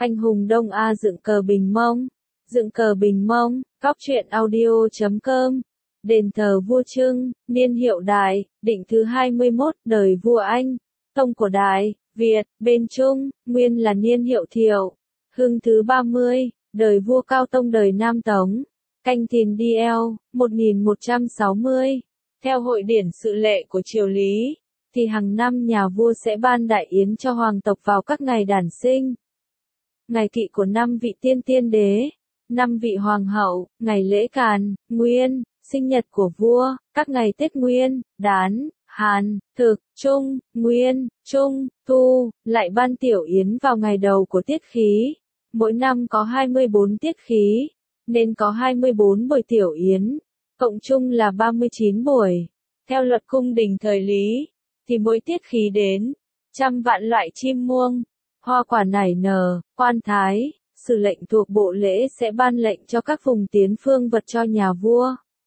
Anh hùng Đông A dựng cờ Bình Mông. Dựng cờ Bình Mông, Cóc truyện audio.com. Đền thờ vua Trưng, niên hiệu Đại, định thứ 21, đời vua Anh. Tông của Đại, Việt, bên Trung, nguyên là niên hiệu Thiệu. Hưng thứ 30, đời vua Cao Tông đời Nam Tống. Canh Thìn DL, 1160. Theo hội điển sự lệ của triều Lý, thì hàng năm nhà vua sẽ ban đại yến cho hoàng tộc vào các ngày đản sinh. Ngày kỵ của 5 vị tiên đế, 5 vị hoàng hậu, ngày lễ Càn, Nguyên, sinh nhật của vua, các ngày Tết Nguyên, Đán, Hàn, Thực, Trung, Nguyên, Trung, Thu, lại ban tiểu yến vào ngày đầu của tiết khí. Mỗi năm có 24 tiết khí, nên có 24 buổi tiểu yến, cộng chung là 39 buổi. Theo luật cung đình thời Lý, thì mỗi tiết khí đến, trăm vạn loại chim muông, hoa quả nảy nở, quan thái, sử lệnh thuộc bộ lễ sẽ ban lệnh cho các vùng tiến phương vật cho nhà vua.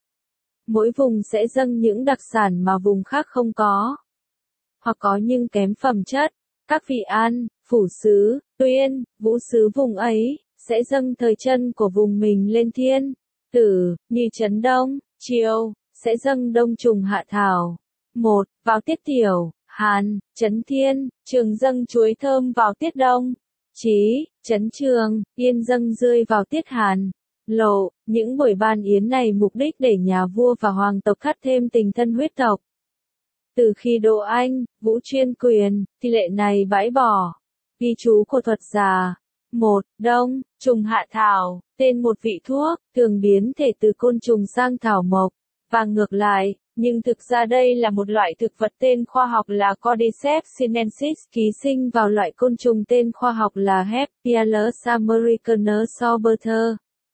Mỗi vùng sẽ dâng những đặc sản mà vùng khác không có, hoặc có nhưng kém phẩm chất. Các vị an, phủ sứ, tuyên, vũ sứ vùng ấy, sẽ dâng thời chân của vùng mình lên thiên, tử, như trấn Đông, Triều, sẽ dâng đông trùng hạ thảo. 1. Vào tiết tiểu, Hàn, trấn Thiên, Trường dâng chuối thơm vào tiết Đông. Chí, trấn Trường, Yên dâng rươi vào tiết Hàn. Lộ, những buổi ban yến này mục đích để nhà vua và hoàng tộc khắt thêm tình thân huyết tộc. Từ khi Đỗ Anh, Vũ chuyên quyền, thì lệ này bãi bỏ. Ghi chú của thuật giả. 1. Đông, trùng hạ thảo, tên một vị thuốc, thường biến thể từ côn trùng sang thảo mộc, và ngược lại, nhưng thực ra đây là một loại thực vật tên khoa học là Cordyceps sinensis ký sinh vào loại côn trùng tên khoa học là Heppialus americanus soberter.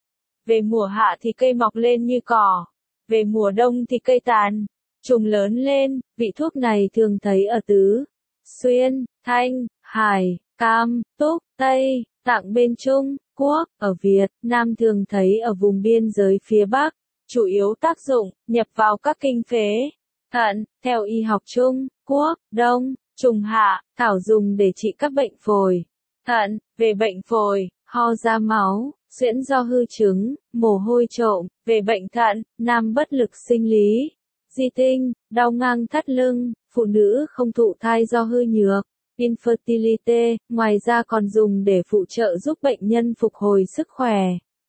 Về mùa hạ thì cây mọc lên như cỏ, về mùa đông thì cây tàn, trùng lớn lên. Vị thuốc này thường thấy ở Tứ Xuyên, Thanh, Hải, Cam, Túc, Tây, Tạng bên Trung Quốc, ở Việt Nam thường thấy ở vùng biên giới phía Bắc, chủ yếu tác dụng, nhập vào các kinh phế, thận, theo y học Trung Quốc. Đông, trùng hạ, thảo dùng để trị các bệnh phổi, thận, về bệnh phổi, ho ra máu, suyễn do hư trứng, mồ hôi trộm, về bệnh thận, nam bất lực sinh lý, di tinh, đau ngang thắt lưng, phụ nữ không thụ thai do hư nhược, infertility, ngoài ra còn dùng để phụ trợ giúp bệnh nhân phục hồi sức khỏe.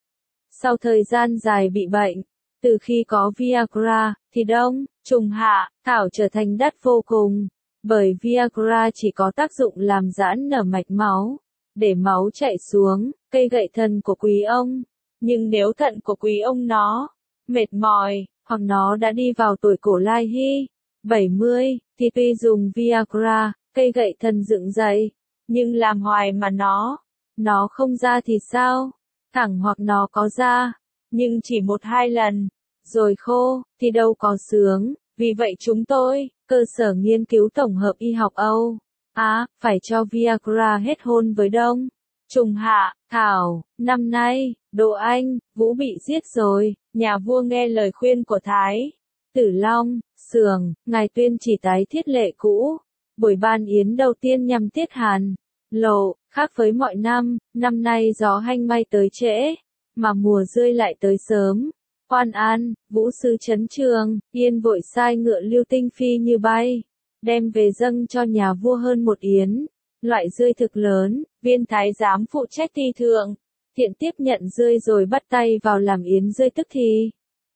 Sau thời gian dài bị bệnh, từ khi có Viagra, thì đông, trùng hạ, thảo trở thành đắt vô cùng, bởi Viagra chỉ có tác dụng làm giãn nở mạch máu, để máu chạy xuống, cây gậy thần của quý ông. Nhưng nếu thận của quý ông nó mệt mỏi, hoặc nó đã đi vào tuổi cổ lai hy, 70, thì tuy dùng Viagra, cây gậy thần dựng dậy, nhưng làm hoài mà nó không ra thì sao? Thẳng hoặc nó có ra, nhưng chỉ 1-2 lần, rồi khô, thì đâu có sướng. Vì vậy chúng tôi, cơ sở nghiên cứu tổng hợp y học Âu phải cho Viagra hết hôn với đông, trùng hạ, thảo. Năm nay, Đỗ Anh, Vũ bị giết rồi, nhà vua nghe lời khuyên của Thái Tử Long, Xường, ngài tuyên chỉ tái thiết lệ cũ. Buổi ban yến đầu tiên nhằm tiết Hàn, Lộ, khác với mọi năm, năm nay gió hanh may tới trễ, mà mùa rươi lại tới sớm. Quan An, Vũ sứ trấn Trường, Yên vội sai ngựa Lưu Tinh phi như bay, đem về dâng cho nhà vua hơn một yến, loại rươi thực lớn. Viên thái giám phụ trách thi thượng, tiện tiếp nhận rươi rồi bắt tay vào làm yến rươi tức thì.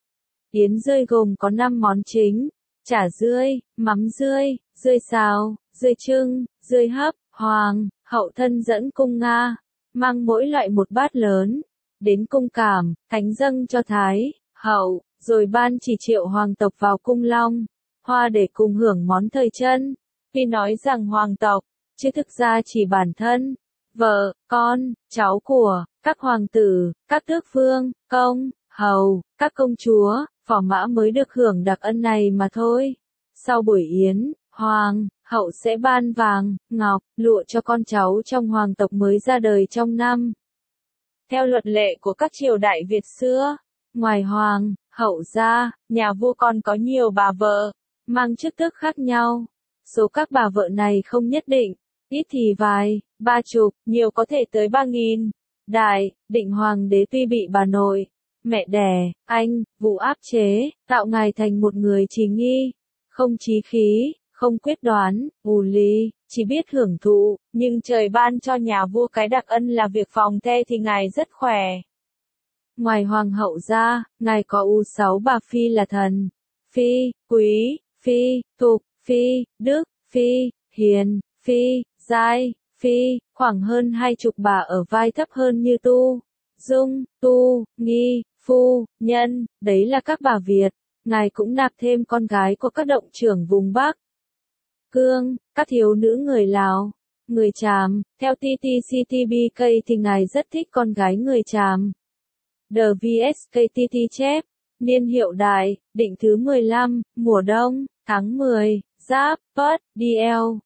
Yến rươi gồm có 5 món chính: chả rươi, mắm rươi, rươi xào, rươi trưng, rươi hấp. Hoàng hậu thân dẫn cung Nga, mang mỗi loại một bát lớn, đến cung Cảm, thánh dâng cho Thái hậu, rồi ban chỉ triệu hoàng tộc vào cung Long Hoa để cùng hưởng món thời chân. Tuy nói rằng hoàng tộc, chứ thực ra chỉ bản thân, vợ, con, cháu của các hoàng tử, các tước vương, công, hầu, các công chúa, phò mã mới được hưởng đặc ân này mà thôi. Sau buổi yến, hoàng hậu sẽ ban vàng, ngọc, lụa cho con cháu trong hoàng tộc mới ra đời trong năm. Theo luật lệ của các triều đại Việt xưa, ngoài hoàng hậu ra, nhà vua còn có nhiều bà vợ, mang chức tước khác nhau. Số các bà vợ này không nhất định, ít thì vài, 30, nhiều có thể tới 3.000. Đại, Định Hoàng đế tuy bị bà nội, mẹ đẻ, anh, Vũ áp chế, tạo ngài thành một người trí nghi, không chí khí, không quyết đoán, ù lì, chỉ biết hưởng thụ, nhưng trời ban cho nhà vua cái đặc ân là việc phòng the thì ngài rất khỏe. Ngoài hoàng hậu ra, ngài có 6 bà phi là thần, phi, quý, phi, tục, phi, đức, phi, hiền, phi, giai, phi, khoảng hơn 20 bà ở vai thấp hơn như tu, dung, tu, nghi, phu, nhân, đấy là các bà Việt. Ngài cũng nạp thêm con gái của các động trưởng vùng Bắc Cương, các thiếu nữ người Lào, người Tràm, theo TTCTBK thì ngài rất thích con gái người Tràm. The VSKTT chép, niên hiệu đại, định thứ 15, mùa đông, tháng 10, Giáp, Pất, DL,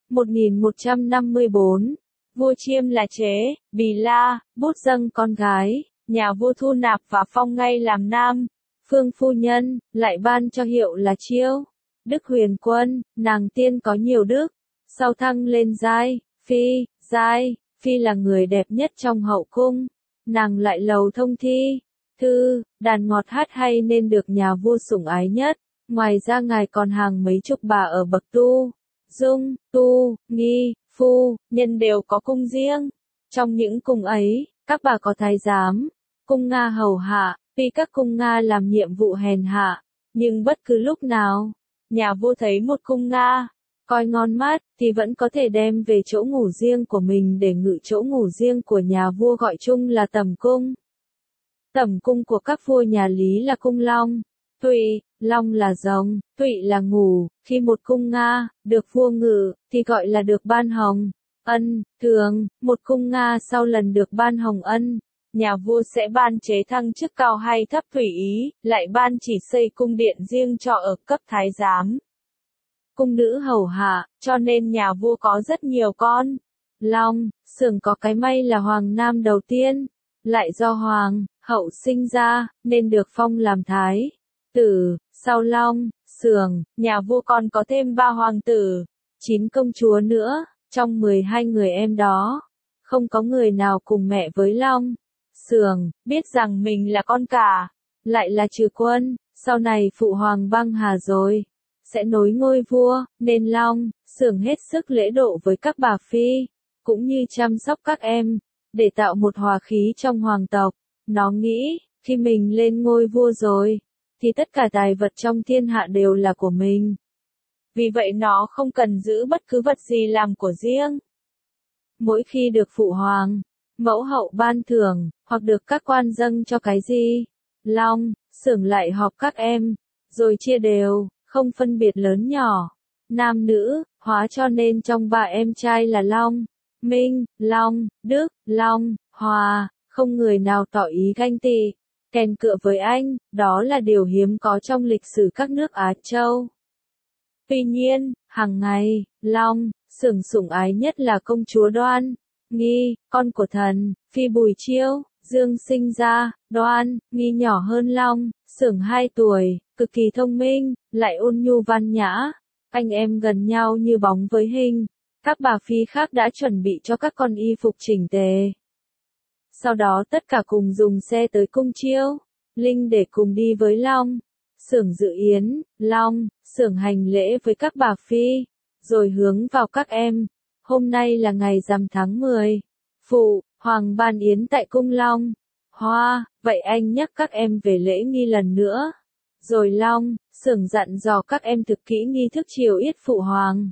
1154. Vua Chiêm là chế, Bì La, bút dâng con gái, nhà vua thu nạp và phong ngay làm nam. Phương phu nhân, lại ban cho hiệu là Chiêu. Đức Huyền Quân, nàng tiên có nhiều đức. Sau thăng lên giai, phi là người đẹp nhất trong hậu cung. Nàng lại lầu thông thi, thư, đàn ngọt hát hay nên được nhà vua sủng ái nhất. Ngoài ra ngài còn hàng mấy chục bà ở bậc tu, dung, tu, nghi, phu, nhân đều có cung riêng. Trong những cung ấy, các bà có thái giám, cung Nga hầu hạ, tuy các cung Nga làm nhiệm vụ hèn hạ, nhưng bất cứ lúc nào, nhà vua thấy một cung Nga, coi ngon mắt, thì vẫn có thể đem về chỗ ngủ riêng của mình để ngự chỗ ngủ riêng của nhà vua gọi chung là tẩm cung. Tẩm cung của các vua nhà Lý là cung Long, Tụy, Long là rồng, Tụy là ngủ, khi một cung Nga, được vua ngự, thì gọi là được ban hồng, ân, thường, một cung Nga sau lần được ban hồng ân, nhà vua sẽ ban chế thăng chức cao hay thấp tùy ý, lại ban chỉ xây cung điện riêng cho ở cấp thái giám. Cung nữ hầu hạ, cho nên nhà vua có rất nhiều con. Long, Xưởng có cái may là hoàng nam đầu tiên, lại do hoàng, hậu sinh ra, nên được phong làm thái tử. Sau Long, Xưởng, nhà vua còn có thêm 3 hoàng tử, 9 công chúa nữa, trong 12 người em đó, không có người nào cùng mẹ với Long. Xưởng, biết rằng mình là con cả, lại là Trừ Quân, sau này phụ hoàng băng hà rồi, sẽ nối ngôi vua, nên Long, Xưởng hết sức lễ độ với các bà phi, cũng như chăm sóc các em, để tạo một hòa khí trong hoàng tộc. Nó nghĩ, khi mình lên ngôi vua rồi, thì tất cả tài vật trong thiên hạ đều là của mình. Vì vậy nó không cần giữ bất cứ vật gì làm của riêng. Mỗi khi được phụ hoàng, mẫu hậu ban thưởng, hoặc được các quan dâng cho cái gì, Long, Xưởng lại họp các em, rồi chia đều, không phân biệt lớn nhỏ, nam nữ, hóa cho nên trong 3 em trai là Long, Minh, Long, Đức, Long, Hòa, không người nào tỏ ý ganh tị, kèn cựa với anh, đó là điều hiếm có trong lịch sử các nước Á Châu. Tuy nhiên, hàng ngày, Long, Xưởng sủng ái nhất là công chúa Đoan Nghi, con của thần, phi Bùi Chiêu, Dương sinh ra. Đoan Nghi nhỏ hơn Long, Xưởng 2 tuổi, cực kỳ thông minh, lại ôn nhu văn nhã, anh em gần nhau như bóng với hình. Các bà phi khác đã chuẩn bị cho các con y phục chỉnh tề. Sau đó tất cả cùng dùng xe tới cung Chiêu Linh để cùng đi với Long. Xưởng dự yến, Long, Xưởng hành lễ với các bà phi, rồi hướng vào các em. Hôm nay là ngày rằm tháng 10. Phụ, hoàng ban yến tại cung Long. Hoa, vậy anh nhắc các em về lễ nghi lần nữa. Rồi Long, Xưởng dặn dò các em thực kỹ nghi thức triều yết phụ hoàng.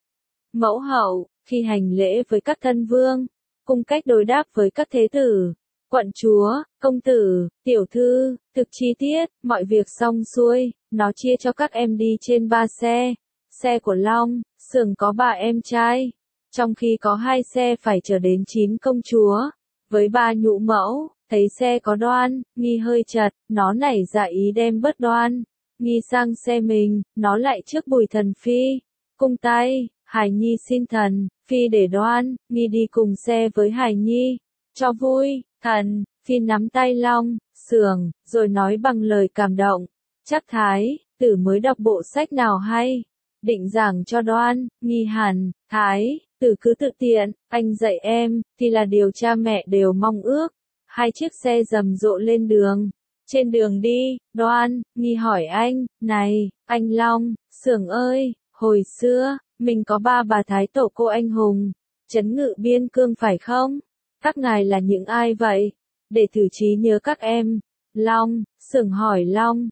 Mẫu hậu, khi hành lễ với các thân vương, cung cách đối đáp với các thế tử, quận chúa, công tử, tiểu thư, thực chi tiết, mọi việc xong xuôi, nó chia cho các em đi trên 3 xe. Xe của Long, Xưởng có 3 em trai, trong khi có 2 xe phải chở đến 9 công chúa, với 3 nhũ mẫu. Thấy xe có Đoan Nghi hơi chật, nó nảy ra ý đem bớt Đoan Nghi sang xe mình, nó lại trước Bùi thần phi, cung tay, Hải Nhi xin thần phi để Đoan Nghi đi cùng xe với Hải Nhi, cho vui. Thần phi nắm tay Long, Xưởng, rồi nói bằng lời cảm động, chắc thái tử mới đọc bộ sách nào hay, định giảng cho Đoan Nghi hẳn. Thái Tử cứ tự tiện, anh dạy em, thì là điều cha mẹ đều mong ước. Hai chiếc xe rầm rộ lên đường. Trên đường đi, Đoan, Nghi hỏi anh, này, anh Long, Xưởng ơi, hồi xưa, mình có ba bà thái tổ cô anh hùng, trấn Ngự Biên Cương phải không? Các ngài là những ai vậy? Để thử trí nhớ các em. Long, Xưởng hỏi Long,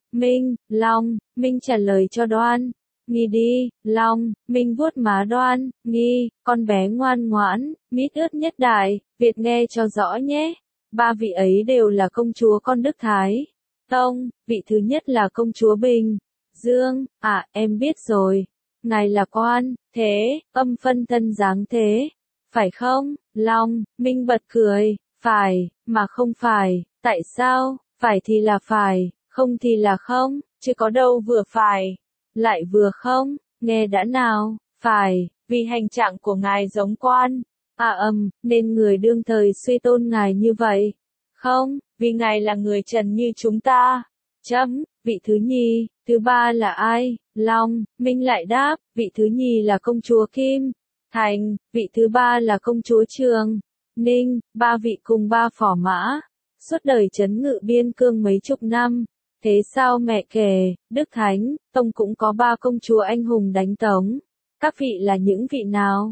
Minh trả lời cho Đoan. Nghi đi, Long, Minh vuốt má Đoan, Nghi, con bé ngoan ngoãn, mít ướt nhất đại, Việt nghe cho rõ nhé. Ba vị ấy đều là công chúa con Đức Thái Tông, vị thứ nhất là công chúa Bình Dương, em biết rồi. Ngài là quan, thế, âm phân thân dáng thế. Phải không, Long, Minh bật cười, phải, mà không phải, tại sao, phải thì là phải, không thì là không, chứ có đâu vừa phải, lại vừa không, nghe đã nào, phải, vì hành trạng của ngài giống quan, nên người đương thời suy tôn ngài như vậy, không, vì ngài là người trần như chúng ta, vị thứ nhì, thứ ba là ai, Long, Minh lại đáp, vị thứ nhì là công chúa Kim Thành, vị thứ ba là công chúa Trường Ninh, ba vị cùng ba phò mã, suốt đời trấn Ngự Biên Cương mấy chục năm. Thế sao mẹ kể, Đức Thánh Tông cũng có ba công chúa anh hùng đánh Tống. Các vị là những vị nào?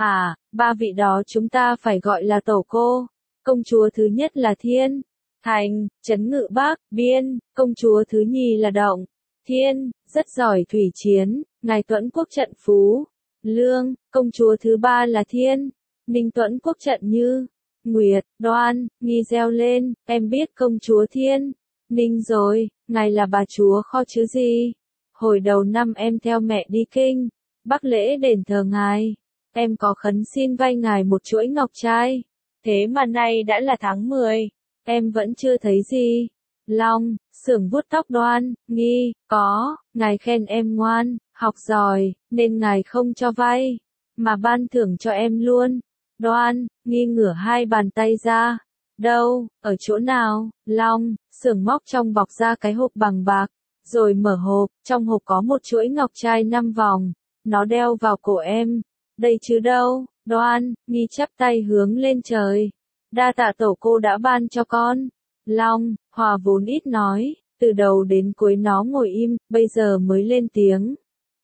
Ba vị đó chúng ta phải gọi là tổ cô. Công chúa thứ nhất là Thiên Thành, trấn Ngự Bắc Biên, công chúa thứ nhì là Động Thiên, rất giỏi thủy chiến, ngài Tuẫn Quốc trận Phú Lương, công chúa thứ ba là Thiên Ninh Tuẫn Quốc trận Như Nguyệt, Đoan, Nghi reo lên, em biết công chúa Thiên Ninh rồi, ngài là bà chúa kho chứ gì. Hồi đầu năm em theo mẹ đi kinh Bắc lễ đền thờ ngài, em có khấn xin vay ngài một chuỗi ngọc trai. Thế mà nay đã là tháng 10, em vẫn chưa thấy gì. Long, Xưởng vuốt tóc Đoan, Nghi, có, ngài khen em ngoan, học giỏi, nên ngài không cho vay, mà ban thưởng cho em luôn. Đoan, Nghi ngửa hai bàn tay ra. Đâu, ở chỗ nào? Long, Xưởng móc trong bọc ra cái hộp bằng bạc, rồi mở hộp, trong hộp có một chuỗi ngọc trai 5 vòng, nó đeo vào cổ em. Đây chứ đâu, Đoan, Nghi chắp tay hướng lên trời. Đa tạ tổ cô đã ban cho con. Long, Hòa vốn ít nói, từ đầu đến cuối nó ngồi im, bây giờ mới lên tiếng.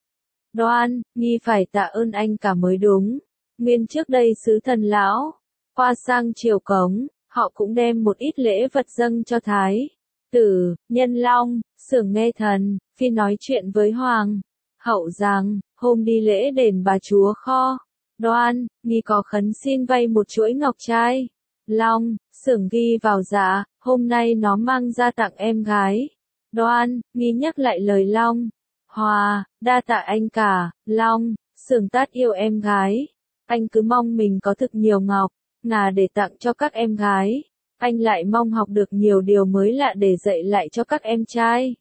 Đoan, Nghi phải tạ ơn anh cả mới đúng. Nguyên trước đây sứ thần lão, qua sang triều Cống, họ cũng đem một ít lễ vật dâng cho Thái tử, nhân Long, Xưởng nghe thần, phi nói chuyện với Hoàng hậu rằng, hôm đi lễ đền bà chúa kho. Đoan, Nghi có khấn xin vay một chuỗi ngọc trai. Long, Xưởng ghi vào dạ, hôm nay nó mang ra tặng em gái. Đoan, Nghi nhắc lại lời Long. Hòa, đa tạ anh cả. Long, Xưởng tát yêu em gái. Anh cứ mong mình có thực nhiều ngọc ngà để tặng cho các em gái. Anh lại mong học được nhiều điều mới lạ để dạy lại cho các em trai.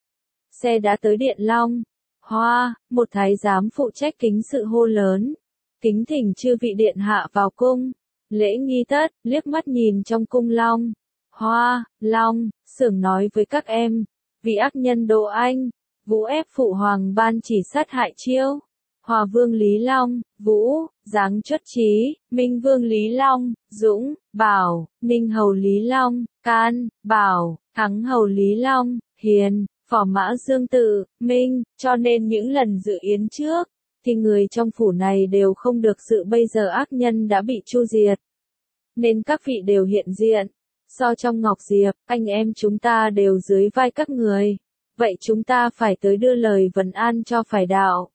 Xe đã tới Điện Long. Hoa, một thái giám phụ trách kính sự hô lớn. Kính thỉnh chư vị điện hạ vào cung. Lễ nghi tất, liếc mắt nhìn trong cung Long. Hoa, Long, Xưởng nói với các em. Vị ác nhân Đỗ Anh, Vũ ép phụ hoàng ban chỉ sát hại Chiêu Hòa vương Lý Long, Vũ, Giáng Chuất Trí, Minh vương Lý Long, Dũng, Bảo, Ninh hầu Lý Long, Can, Bảo, Thắng hầu Lý Long, Hiền, phò mã Dương Tự, Minh, cho nên những lần dự yến trước, thì người trong phủ này đều không được dự, bây giờ ác nhân đã bị chu diệt. Nên các vị đều hiện diện. So trong Ngọc Diệp, anh em chúng ta đều dưới vai các người. Vậy chúng ta phải tới đưa lời vấn an cho phải đạo.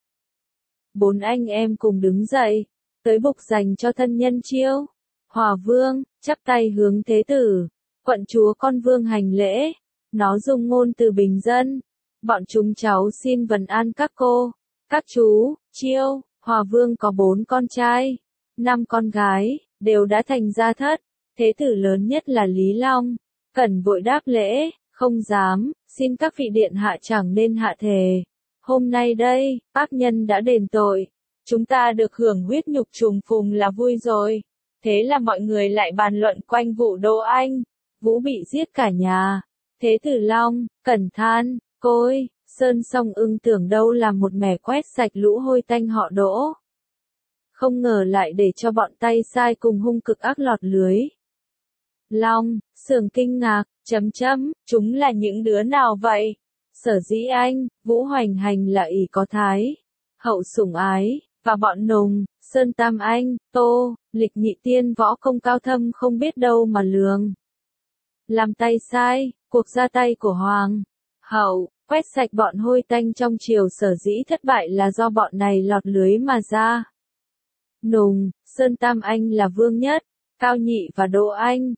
4 anh em cùng đứng dậy, tới bục dành cho thân nhân Chiêu Hòa vương, chắp tay hướng thế tử, quận chúa con vương hành lễ. Nó dùng ngôn từ bình dân. Bọn chúng cháu xin vấn an các cô, các chú. Chiêu Hòa vương có 4 con trai, 5 con gái, đều đã thành gia thất. Thế tử lớn nhất là Lý Long, cẩn vội đáp lễ, không dám, xin các vị điện hạ chẳng nên hạ thề. Hôm nay đây, ác nhân đã đền tội, chúng ta được hưởng huyết nhục trùng phùng là vui rồi. Thế là mọi người lại bàn luận quanh vụ Đỗ Anh, Vũ bị giết cả nhà. Thế tử Long, cẩn than, côi, Sơn Song Ưng tưởng đâu là một mẻ quét sạch lũ hôi tanh họ Đỗ. không ngờ lại để cho bọn tay sai cùng hung cực ác lọt lưới. Long, Sường kinh ngạc, chúng là những đứa nào vậy? Sở Dĩ Anh, Vũ Hoành Hành là ỷ có Thái Hậu sủng ái, và bọn Nùng, Sơn Tam Anh, Tô, Lịch Nhị Tiên võ công cao thâm không biết đâu mà lường. Làm tay sai, cuộc ra tay của Hoàng Hậu, quét sạch bọn hôi tanh trong triều sở dĩ thất bại là do bọn này lọt lưới mà ra. Nùng, Sơn Tam Anh là Vương Nhất, Cao Nhị và Đỗ Anh.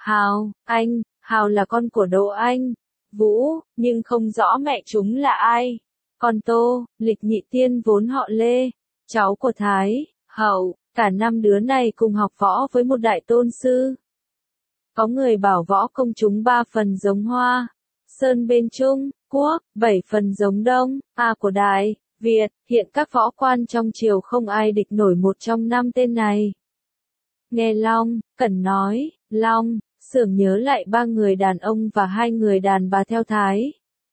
Hào là con của Đỗ Anh, Vũ, nhưng không rõ mẹ chúng là ai. Còn Tô, Lịch Nhị Tiên vốn họ Lê, cháu của Thái Hậu, cả 5 đứa này cùng học võ với một đại tôn sư. Có người bảo võ công chúng 3 phần giống Hoa Sơn bên Trung Quốc, 7 phần giống Đông của Đại Việt, hiện các võ quan trong triều không ai địch nổi một trong 5 tên này. Nghe Long, Cẩn nói, Long, Sưởng nhớ lại 3 người đàn ông và 2 người đàn bà theo Thái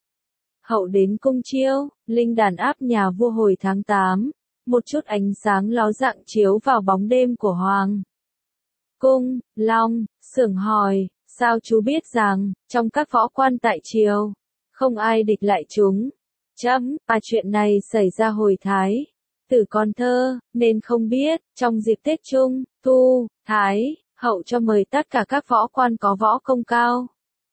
Hậu đến cung chiêu, linh đàn áp nhà vua hồi tháng 8, một chút ánh sáng ló dạng chiếu vào bóng đêm của Hoàng cung. Long, Sưởng hỏi, sao chú biết rằng, trong các võ quan tại triều, không ai địch lại chúng? Chuyện này xảy ra hồi Thái Tử còn thơ, nên không biết, trong dịp Tết Trung Thu, Thái Hậu cho mời tất cả các võ quan có võ công cao.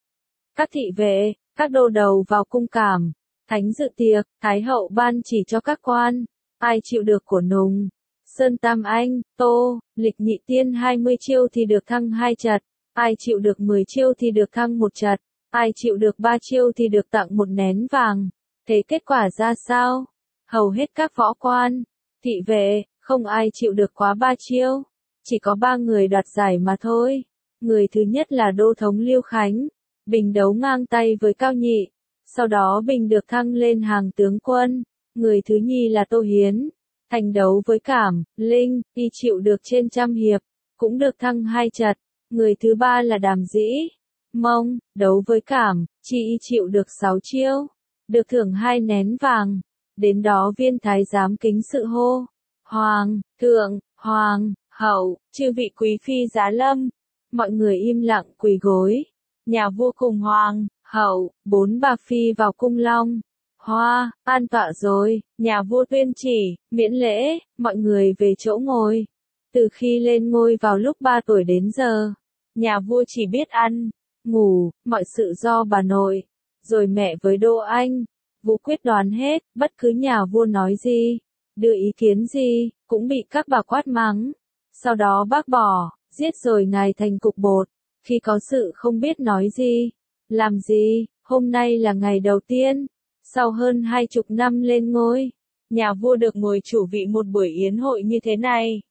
Các thị vệ, các đô đầu vào cung cảm, thánh dự tiệc, Thái Hậu ban chỉ cho các quan, ai chịu được của Nùng, Sơn Tam Anh, Tô, Lịch Nhị Tiên 20 chiêu thì được thăng 2 chật, ai chịu được 10 chiêu thì được thăng 1 chật, ai chịu được 3 chiêu thì được tặng 1 nén vàng. Thế kết quả ra sao? Hầu hết các võ quan, thị vệ, không ai chịu được quá 3 chiêu. Chỉ có 3 người đoạt giải mà thôi. Người thứ nhất là Đô thống Liêu Khánh, Bình đấu ngang tay với Cao Nhị. Sau đó Bình được thăng lên hàng tướng quân. Người thứ nhì là Tô Hiến, thành đấu với Cảm, Linh, y chịu được trên 100 hiệp, cũng được thăng 2 chật. Người thứ ba là Đàm Dĩ Mông, đấu với Cảm, chỉ y chịu được 6 chiêu, được thưởng 2 nén vàng. Đến đó viên thái giám kính sự hô, Hoàng thượng, Hoàng Hậu, chư vị quý phi giá lâm. Mọi người im lặng quỳ gối. Nhà vua cùng Hoàng Hậu, 4 bà phi vào cung Long Hoa, an tọa rồi. Nhà vua tuyên chỉ, miễn lễ, mọi người về chỗ ngồi. Từ khi lên ngôi vào lúc 3 tuổi đến giờ, nhà vua chỉ biết ăn, ngủ, mọi sự do bà nội, rồi mẹ với Đỗ Anh, Vũ quyết đoán hết. Bất cứ nhà vua nói gì, đưa ý kiến gì, cũng bị các bà quát mắng. Sau đó bác bỏ, giết rồi ngài thành cục bột. Khi có sự không biết nói gì, làm gì. Hôm nay là ngày đầu tiên, sau hơn 20 năm lên ngôi, nhà vua được ngồi chủ vị một buổi yến hội như thế này.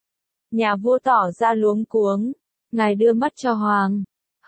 Nhà vua tỏ ra luống cuống, ngài đưa mắt cho Hoàng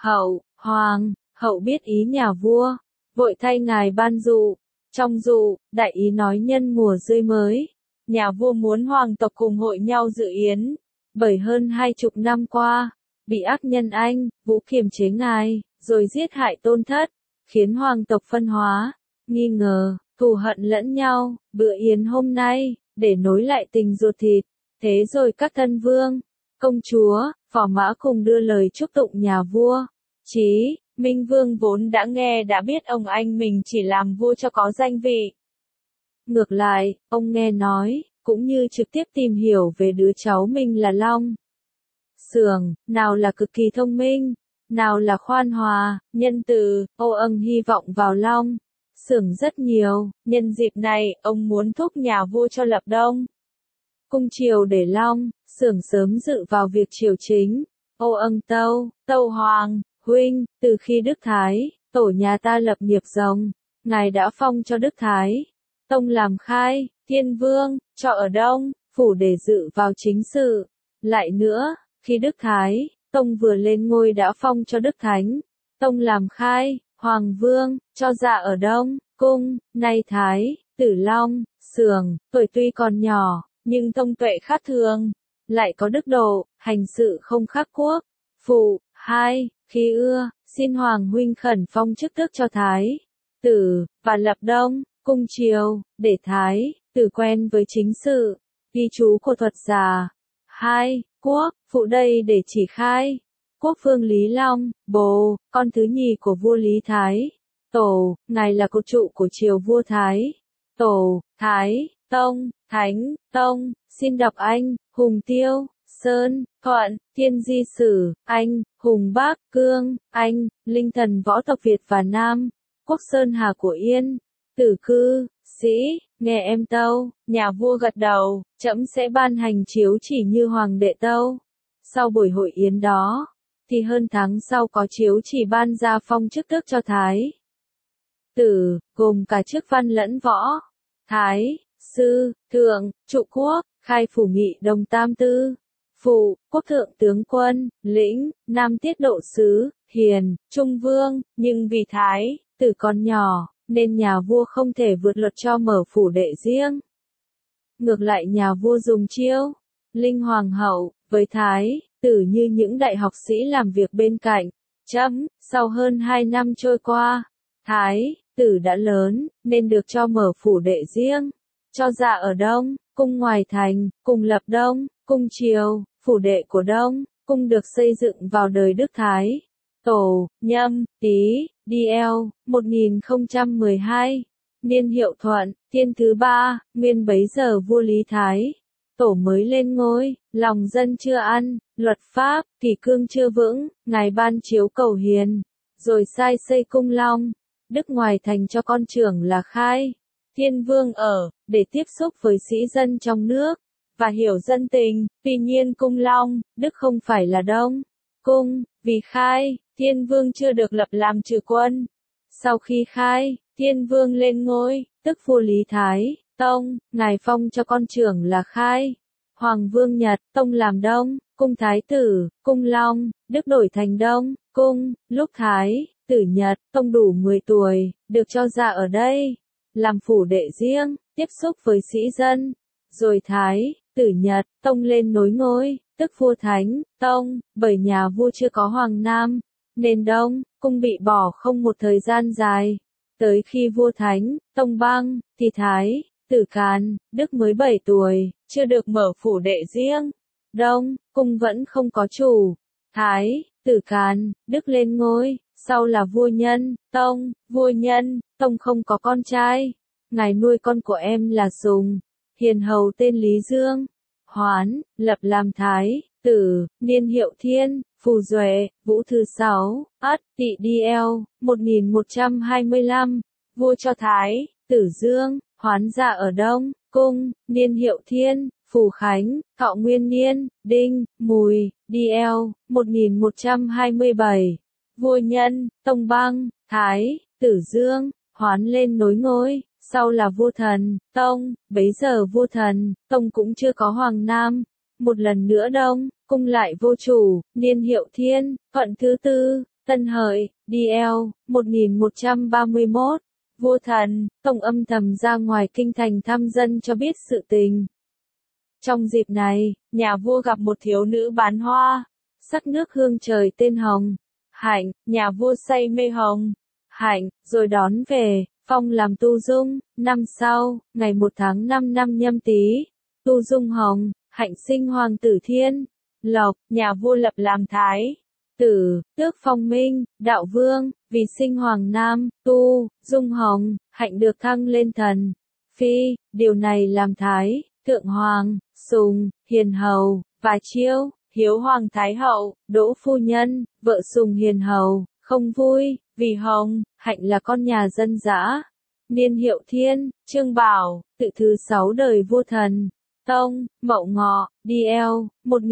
Hậu biết ý nhà vua, vội thay ngài ban dụ. Trong dụ, đại ý nói nhân mùa rươi mới, nhà vua muốn hoàng tộc cùng hội nhau dự yến, bởi hơn 20 năm qua, bị ác nhân Anh, Vũ kiềm chế ngài, rồi giết hại tôn thất, khiến hoàng tộc phân hóa, nghi ngờ, thù hận lẫn nhau. Bữa yến hôm nay, để nối lại tình ruột thịt. Thế rồi các thân vương, công chúa, phò mã cùng đưa lời chúc tụng nhà vua. Chí Minh Vương vốn đã nghe đã biết ông anh mình chỉ làm vua cho có danh vị. Ngược lại, ông nghe nói, cũng như trực tiếp tìm hiểu về đứa cháu mình là Long Sường, nào là cực kỳ thông minh, nào là khoan hòa, nhân từ. Ông hy vọng vào Long Sường rất nhiều. Nhân dịp này, ông muốn thúc nhà vua cho lập Đông cung triều để Long Sường sớm dự vào việc triều chính. Tâu Hoàng huynh, từ khi Đức Thái Tổ nhà ta lập nghiệp rồng, ngài đã phong cho Đức Thái Tông làm Khai Thiên Vương, cho ở Đông phủ để dự vào chính sự. Lại nữa, khi Đức Thái Tông vừa lên ngôi đã phong cho Đức Thánh Tông làm Khai Hoàng Vương, cho dạ ở Đông cung. Nay Thái Tử Long Sường, tuổi tuy còn nhỏ, nhưng thông tuệ khác thường, lại có đức độ, hành sự không khác quốc phụ. Khi ưa, xin Hoàng huynh khẩn phong chức tước cho Thái Tử, và lập Đông cung triều, để Thái Tử quen với chính sự, Ghi chú của thuật giả. 2. Quốc, phụ đây để chỉ khai. Quốc vương Lý Long, bố, con thứ nhì của vua Lý Thái. Tổ, ngài là cột trụ của triều vua Thái. Tổ, Thái, Tông, Thánh, Tông, xin đọc Anh, Hùng Tiêu, Sơn, Thuận, Thiên Di Sử, Anh, Hùng Bắc, Cương, Anh, linh thần võ tộc Việt và Nam, quốc Sơn Hà của Yên, tử cư, sĩ, nghe em tâu, nhà vua gật đầu, trẫm sẽ ban hành chiếu chỉ như hoàng đệ tâu. Sau buổi hội yến đó, thì hơn tháng sau có chiếu chỉ ban ra phong chức tước cho Thái tử, gồm cả chức văn lẫn võ. Thái, sư, thượng, trụ quốc, khai phủ nghị đồng tam tư. Phụ, quốc thượng tướng quân, lĩnh, nam tiết độ sứ, hiền, trung vương, nhưng vì Thái tử còn nhỏ, nên nhà vua không thể vượt luật cho mở phủ đệ riêng. Ngược lại nhà vua dùng chiêu, linh hoàng hậu, với Thái tử như những đại học sĩ làm việc bên cạnh. Sau hơn 2 năm trôi qua, Thái tử đã lớn, nên được cho mở phủ đệ riêng, cho dạ ở Đông, cung ngoài thành, cùng lập Đông, cung triều, phủ đệ của Đông, cung được xây dựng vào đời Đức Thái Tổ, Nhâm, Tý, DL, 1012, niên hiệu Thuận, thiên thứ 3, nguyên bấy giờ vua Lý Thái Tổ mới lên ngôi, lòng dân chưa ăn, luật pháp, kỷ cương chưa vững, ngài ban chiếu cầu hiền, rồi sai xây cung Long, Đức ngoài thành cho con trưởng là Khai Thiên Vương ở, để tiếp xúc với sĩ dân trong nước, và hiểu dân tình. Tuy nhiên cung Long, Đức không phải là Đông cung, vì Khai Thiên Vương chưa được lập làm trừ quân. Sau khi Khai Thiên Vương lên ngôi, tức vua Lý Thái Tông, ngài phong cho con trưởng là Khai Hoàng Vương Nhật Tông làm Đông cung Thái tử, cung Long, Đức đổi thành Đông cung. Lúc Thái tử Nhật Tông đủ 10 tuổi, được cho ra ở đây làm phủ đệ riêng, tiếp xúc với sĩ dân. Rồi Thái tử Nhật Tông lên nối ngôi, tức vua Thánh Tông, bởi nhà vua chưa có hoàng nam, nên Đông cung bị bỏ không một thời gian dài. Tới khi vua Thánh Tông băng, thì Thái tử Càn Đức mới 7 tuổi, chưa được mở phủ đệ riêng. Đông cung vẫn không có chủ. Thái tử Càn Đức lên ngôi, sau là vua Nhân Tông. Vua Nhân Tông không có con trai, ngài nuôi con của em là Sùng, hiền hầu tên Lý Dương, Hoán, lập làm Thái tử, niên hiệu Thiên, Phù Duệ, Vũ thứ 6, Ất, Tỵ DL, 1125, vua cho Thái tử Dương, Hoán dạ ở Đông cung, niên hiệu Thiên, Phù Khánh, Thọ Nguyên Niên, Đinh, Mùi, DL, 1127, vua Nhân Tông băng, Thái tử Dương, Hoán lên nối ngôi. Sau là vua Thần Tông, bấy giờ vua Thần Tông cũng chưa có hoàng nam. Một lần nữa Đông cung lại vô chủ, niên hiệu Thiên, Thuận thứ 4, Tân Hợi, DL, 1131. Vua Thần Tông âm thầm ra ngoài kinh thành thăm dân cho biết sự tình. Trong dịp này, nhà vua gặp một thiếu nữ bán hoa, sắc nước hương trời tên Hồng Hạnh, nhà vua say mê Hồng Hạnh, rồi đón về, phong làm tu dung. Năm sau, ngày 1 tháng 5 năm Nhâm Tý, tu dung Hồng Hạnh sinh hoàng tử Thiên Lộc, nhà vua lập làm Thái tử, tước phong Minh Đạo Vương, vì sinh hoàng nam. Tu dung Hồng Hạnh được thăng lên thần phi, điều này làm Thái thượng hoàng Sùng hiền hầu và Chiêu hiếu hoàng thái hậu Đỗ phu nhân, vợ Sùng hiền hầu không vui, vì Hồng Hạnh là con nhà dân dã. Niên hiệu Thiên, Trương Bảo, tự thứ 6 đời vua Thần Tông, Mậu Ngọ, DL,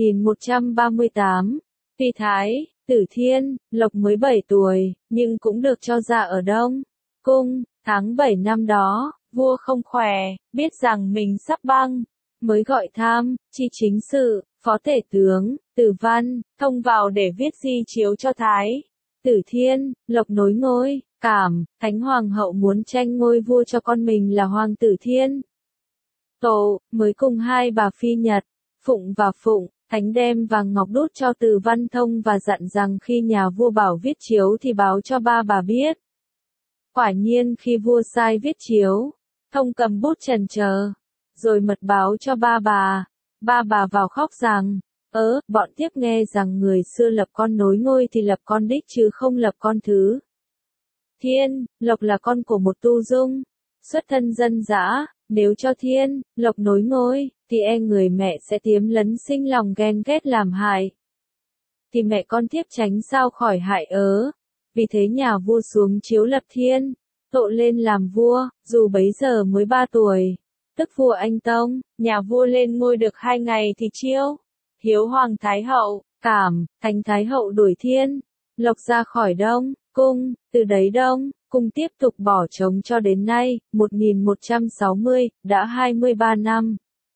1138. Tuy Thái tử Thiên Lộc mới 7 tuổi, nhưng cũng được cho ra ở Đông cung. Tháng 7 năm đó, vua không khỏe, biết rằng mình sắp băng, mới gọi Tham Chi chính sự, phó tể tướng Từ Văn Thông vào để viết di chiếu cho Thái tử Thiên Lộc nối ngôi. Cảm Thánh Hoàng hậu muốn tranh ngôi vua cho con mình là Hoàng tử Thiên Tổ, mới cùng hai bà phi Nhật Phụng và Phụng. Thánh đem vàng ngọc đốt cho Từ Văn Thông và dặn rằng khi nhà vua bảo viết chiếu thì báo cho ba bà biết. Quả nhiên khi vua sai viết chiếu, Thông cầm bút chần chờ, rồi mật báo cho ba bà. Ba bà vào khóc rằng, bọn tiếp nghe rằng người xưa lập con nối ngôi thì lập con đích chứ không lập con thứ. Thiên, Lộc là con của một tu dung, xuất thân dân dã, nếu cho Thiên, Lộc nối ngôi, thì người mẹ sẽ tiếm lấn sinh lòng ghen ghét làm hại. Thì mẹ con tiếp tránh sao khỏi hại Vì thế nhà vua xuống chiếu lập Thiên, Tộ lên làm vua, dù bấy giờ mới 3 tuổi, tức vua Anh Tông. Nhà vua lên ngôi được 2 ngày thì chiêu hiếu hoàng thái hậu, cảm, thành thái hậu đuổi Thiên, Lộc ra khỏi Đông Cung, từ đấy Đông Cung tiếp tục bỏ trống cho đến nay, 1160, đã 23 năm.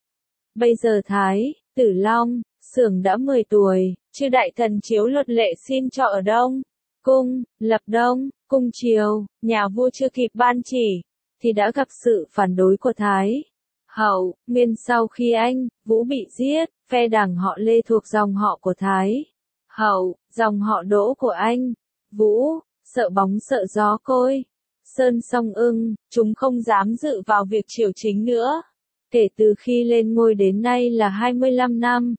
Bây giờ Thái Tử Long, Xưởng đã 10 tuổi, chư đại thần chiếu luật lệ xin cho ở Đông Cung, lập Đông Cung triều, nhà vua chưa kịp ban chỉ, thì đã gặp sự phản đối của Thái Hậu. Miên sau khi anh, Vũ bị giết, phe đảng họ Lê thuộc dòng họ của Thái Hậu, dòng họ Đỗ của anh, Vũ, sợ bóng sợ gió côi, sơn song ưng, chúng không dám dự vào việc triều chính nữa. Kể từ khi lên ngôi đến nay là 25 năm.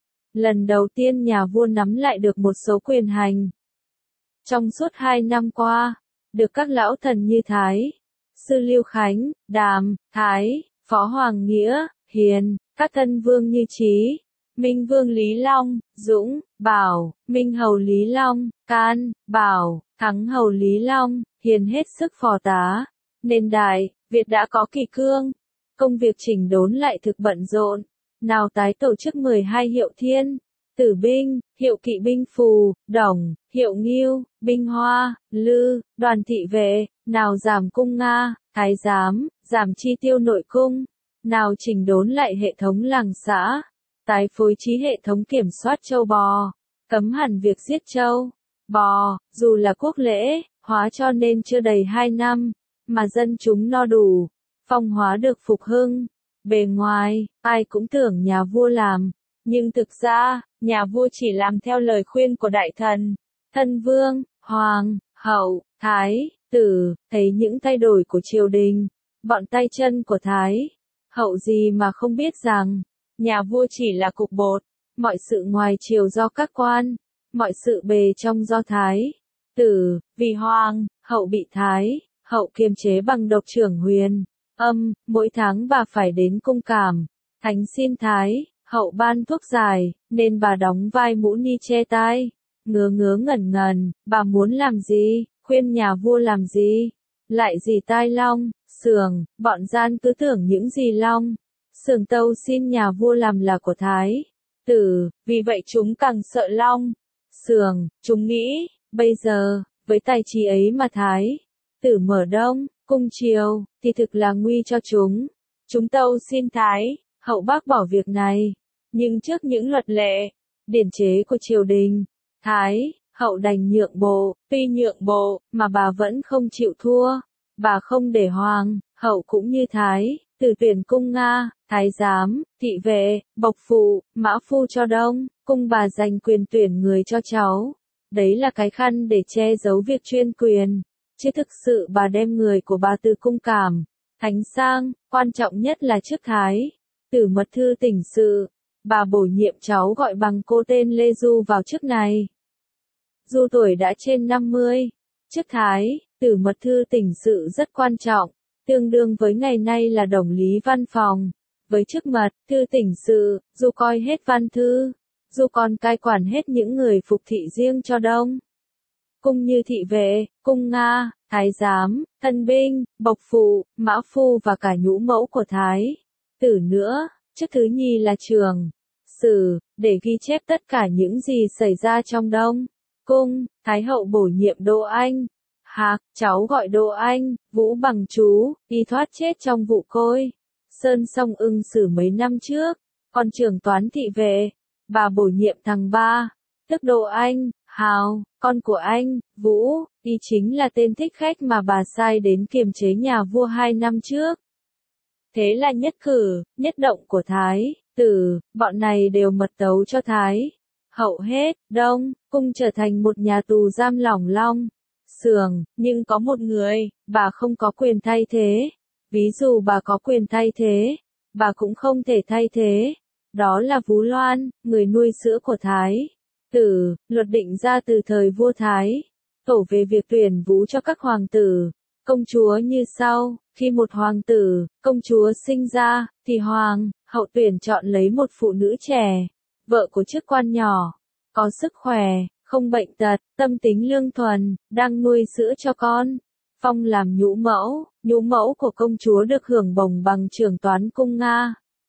Lần đầu tiên nhà vua nắm lại được một số quyền hành. Trong suốt 2 năm qua, được các lão thần như Thái Sư Lưu Khánh, Đàm, Thái, Phó Hoàng Nghĩa, Hiền, các thân vương như Trí, Minh Vương Lý Long, Dũng, Bảo, Minh Hầu Lý Long, Can, Bảo, Thắng Hầu Lý Long, Hiền hết sức phò tá. Nên Đại Việt đã có kỷ cương. Công việc chỉnh đốn lại thực bận rộn. Nào tái tổ chức 12 hiệu Thiên Tử binh, hiệu Kỵ binh Phù, Đồng, hiệu Ngưu, binh Hoa, Lư, đoàn thị vệ, nào giảm cung Nga, thái giám, giảm chi tiêu nội cung, nào chỉnh đốn lại hệ thống làng xã, tái phối trí hệ thống kiểm soát châu bò, cấm hẳn việc giết châu bò, dù là quốc lễ, hóa cho nên chưa đầy 2 năm, mà dân chúng no đủ, phong hóa được phục hưng. Bề ngoài, ai cũng tưởng nhà vua làm, nhưng thực ra, nhà vua chỉ làm theo lời khuyên của đại thần, thân vương, hoàng, hậu, thái tử. Thấy những thay đổi của triều đình, bọn tay chân của thái hậu gì mà không biết rằng, nhà vua chỉ là cục bột, mọi sự ngoài triều do các quan, mọi sự bề trong do thái tử. Vì hoàng hậu bị thái hậu kiềm chế bằng độc trưởng huyền âm, mỗi tháng bà phải đến cung Cảm Thánh xin thái hậu ban thuốc giải, nên bà đóng vai mũ ni che tai, ngớ ngớ ngẩn ngẩn. Bà muốn làm gì, khuyên nhà vua làm gì, lại gì tai Long, Xưởng. Bọn gian cứ tưởng những gì Long, Xưởng tâu xin nhà vua làm là của thái tử, vì vậy chúng càng sợ Long, Xưởng. Chúng nghĩ, bây giờ, với tài trí ấy mà thái tử mở Đông Cung triều, thì thực là nguy cho chúng. Chúng tâu xin thái hậu bác bỏ việc này. Nhưng trước những luật lệ, điển chế của triều đình, thái hậu đành nhượng bộ. Tuy nhượng bộ, mà bà vẫn không chịu thua. Bà không để hoàng hậu cũng như thái tử tuyển cung Nga, thái giám, thị vệ, bộc phụ, mã phu cho Đông Cung. Bà dành quyền tuyển người cho cháu. Đấy là cái khăn để che giấu việc chuyên quyền. Chứ thực sự bà đem người của bà từ cung Cảm Thánh sang, quan trọng nhất là chức thái tử mật thư tỉnh sự. Bà bổ nhiệm cháu gọi bằng cô tên Lê Du vào chức này. Du tuổi đã trên 50. Chức thái tử mật thư tỉnh sự rất quan trọng, tương đương với ngày nay là đồng lý văn phòng. Với chức mật thư tỉnh sự, Du coi hết văn thư, Du còn cai quản hết những người phục thị riêng cho Đông Cung như thị vệ, cung Nga, thái giám, thân binh, bộc phụ, mã phu và cả nhũ mẫu của thái tử nữa. Chức thứ nhì là trường sử, để ghi chép tất cả những gì xảy ra trong Đông Cung. Thái hậu bổ nhiệm Đỗ Anh Hạc, cháu gọi Đỗ Anh Vũ bằng chú, y thoát chết trong vụ côi Sơn Song Ưng xử mấy năm trước. Còn trưởng toán thị vệ, bà bổ nhiệm thằng ba, tức Đỗ Anh Hào, con của anh Vũ, y chính là tên thích khách mà bà sai đến kiềm chế nhà vua 2 năm trước. Thế là nhất cử, nhất động của thái tử, bọn này đều mật tấu cho thái hậu hết. Đông Cung trở thành một nhà tù giam lỏng Long, Xưởng. Nhưng có một người, bà không có quyền thay thế. Ví dụ bà có quyền thay thế, bà cũng không thể thay thế. Đó là Vũ Loan, người nuôi sữa của Thái tử, luật định ra từ thời vua Thái Tổ về việc tuyển vũ cho các hoàng tử, công chúa như sau. Khi một hoàng tử, công chúa sinh ra, thì hoàng hậu tuyển chọn lấy một phụ nữ trẻ, vợ của chức quan nhỏ, có sức khỏe, không bệnh tật, tâm tính lương thuần, đang nuôi sữa cho con, phong làm nhũ mẫu của công chúa được hưởng bổng bằng trưởng toán cung Nga.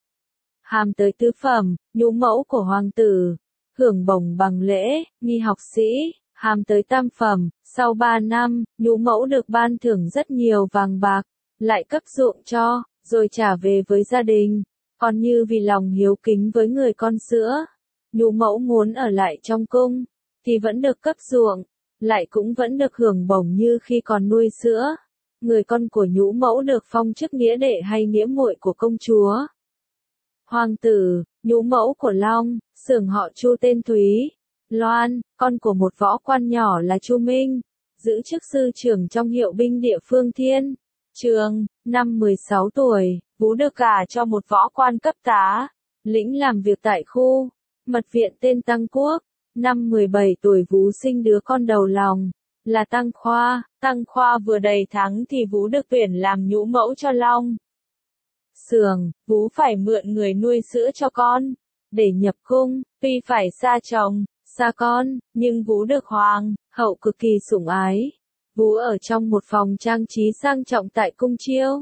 Hàm tới tứ phẩm, nhũ mẫu của hoàng tử, hưởng bổng bằng lễ, nghi học sĩ. Hàm tới tam phẩm, sau 3 năm, nhũ mẫu được ban thưởng rất nhiều vàng bạc, lại cấp ruộng cho, rồi trả về với gia đình. Còn như vì lòng hiếu kính với người con sữa, nhũ mẫu muốn ở lại trong cung, thì vẫn được cấp ruộng, lại cũng vẫn được hưởng bổng như khi còn nuôi sữa. Người con của nhũ mẫu được phong chức nghĩa đệ hay nghĩa muội của công chúa. Hoàng tử, nhũ mẫu của Long, xưởng họ Chu tên Thúy Loan, con của một võ quan nhỏ là Chu Minh, giữ chức sư trưởng trong hiệu binh địa phương Thiên Trường. Năm 16 tuổi, Vũ được gả cho một võ quan cấp tá, lĩnh làm việc tại khu mật viện tên Tăng Quốc. Năm 17 tuổi Vũ sinh đứa con đầu lòng, là Tăng Khoa. Tăng Khoa vừa đầy tháng thì Vũ được tuyển làm nhũ mẫu cho Long xưởng. Vũ phải mượn người nuôi sữa cho con, để nhập cung, tuy phải xa chồng, xa con, nhưng Vũ được hoàng hậu cực kỳ sủng ái. Vũ ở trong một phòng trang trí sang trọng tại cung Chiêu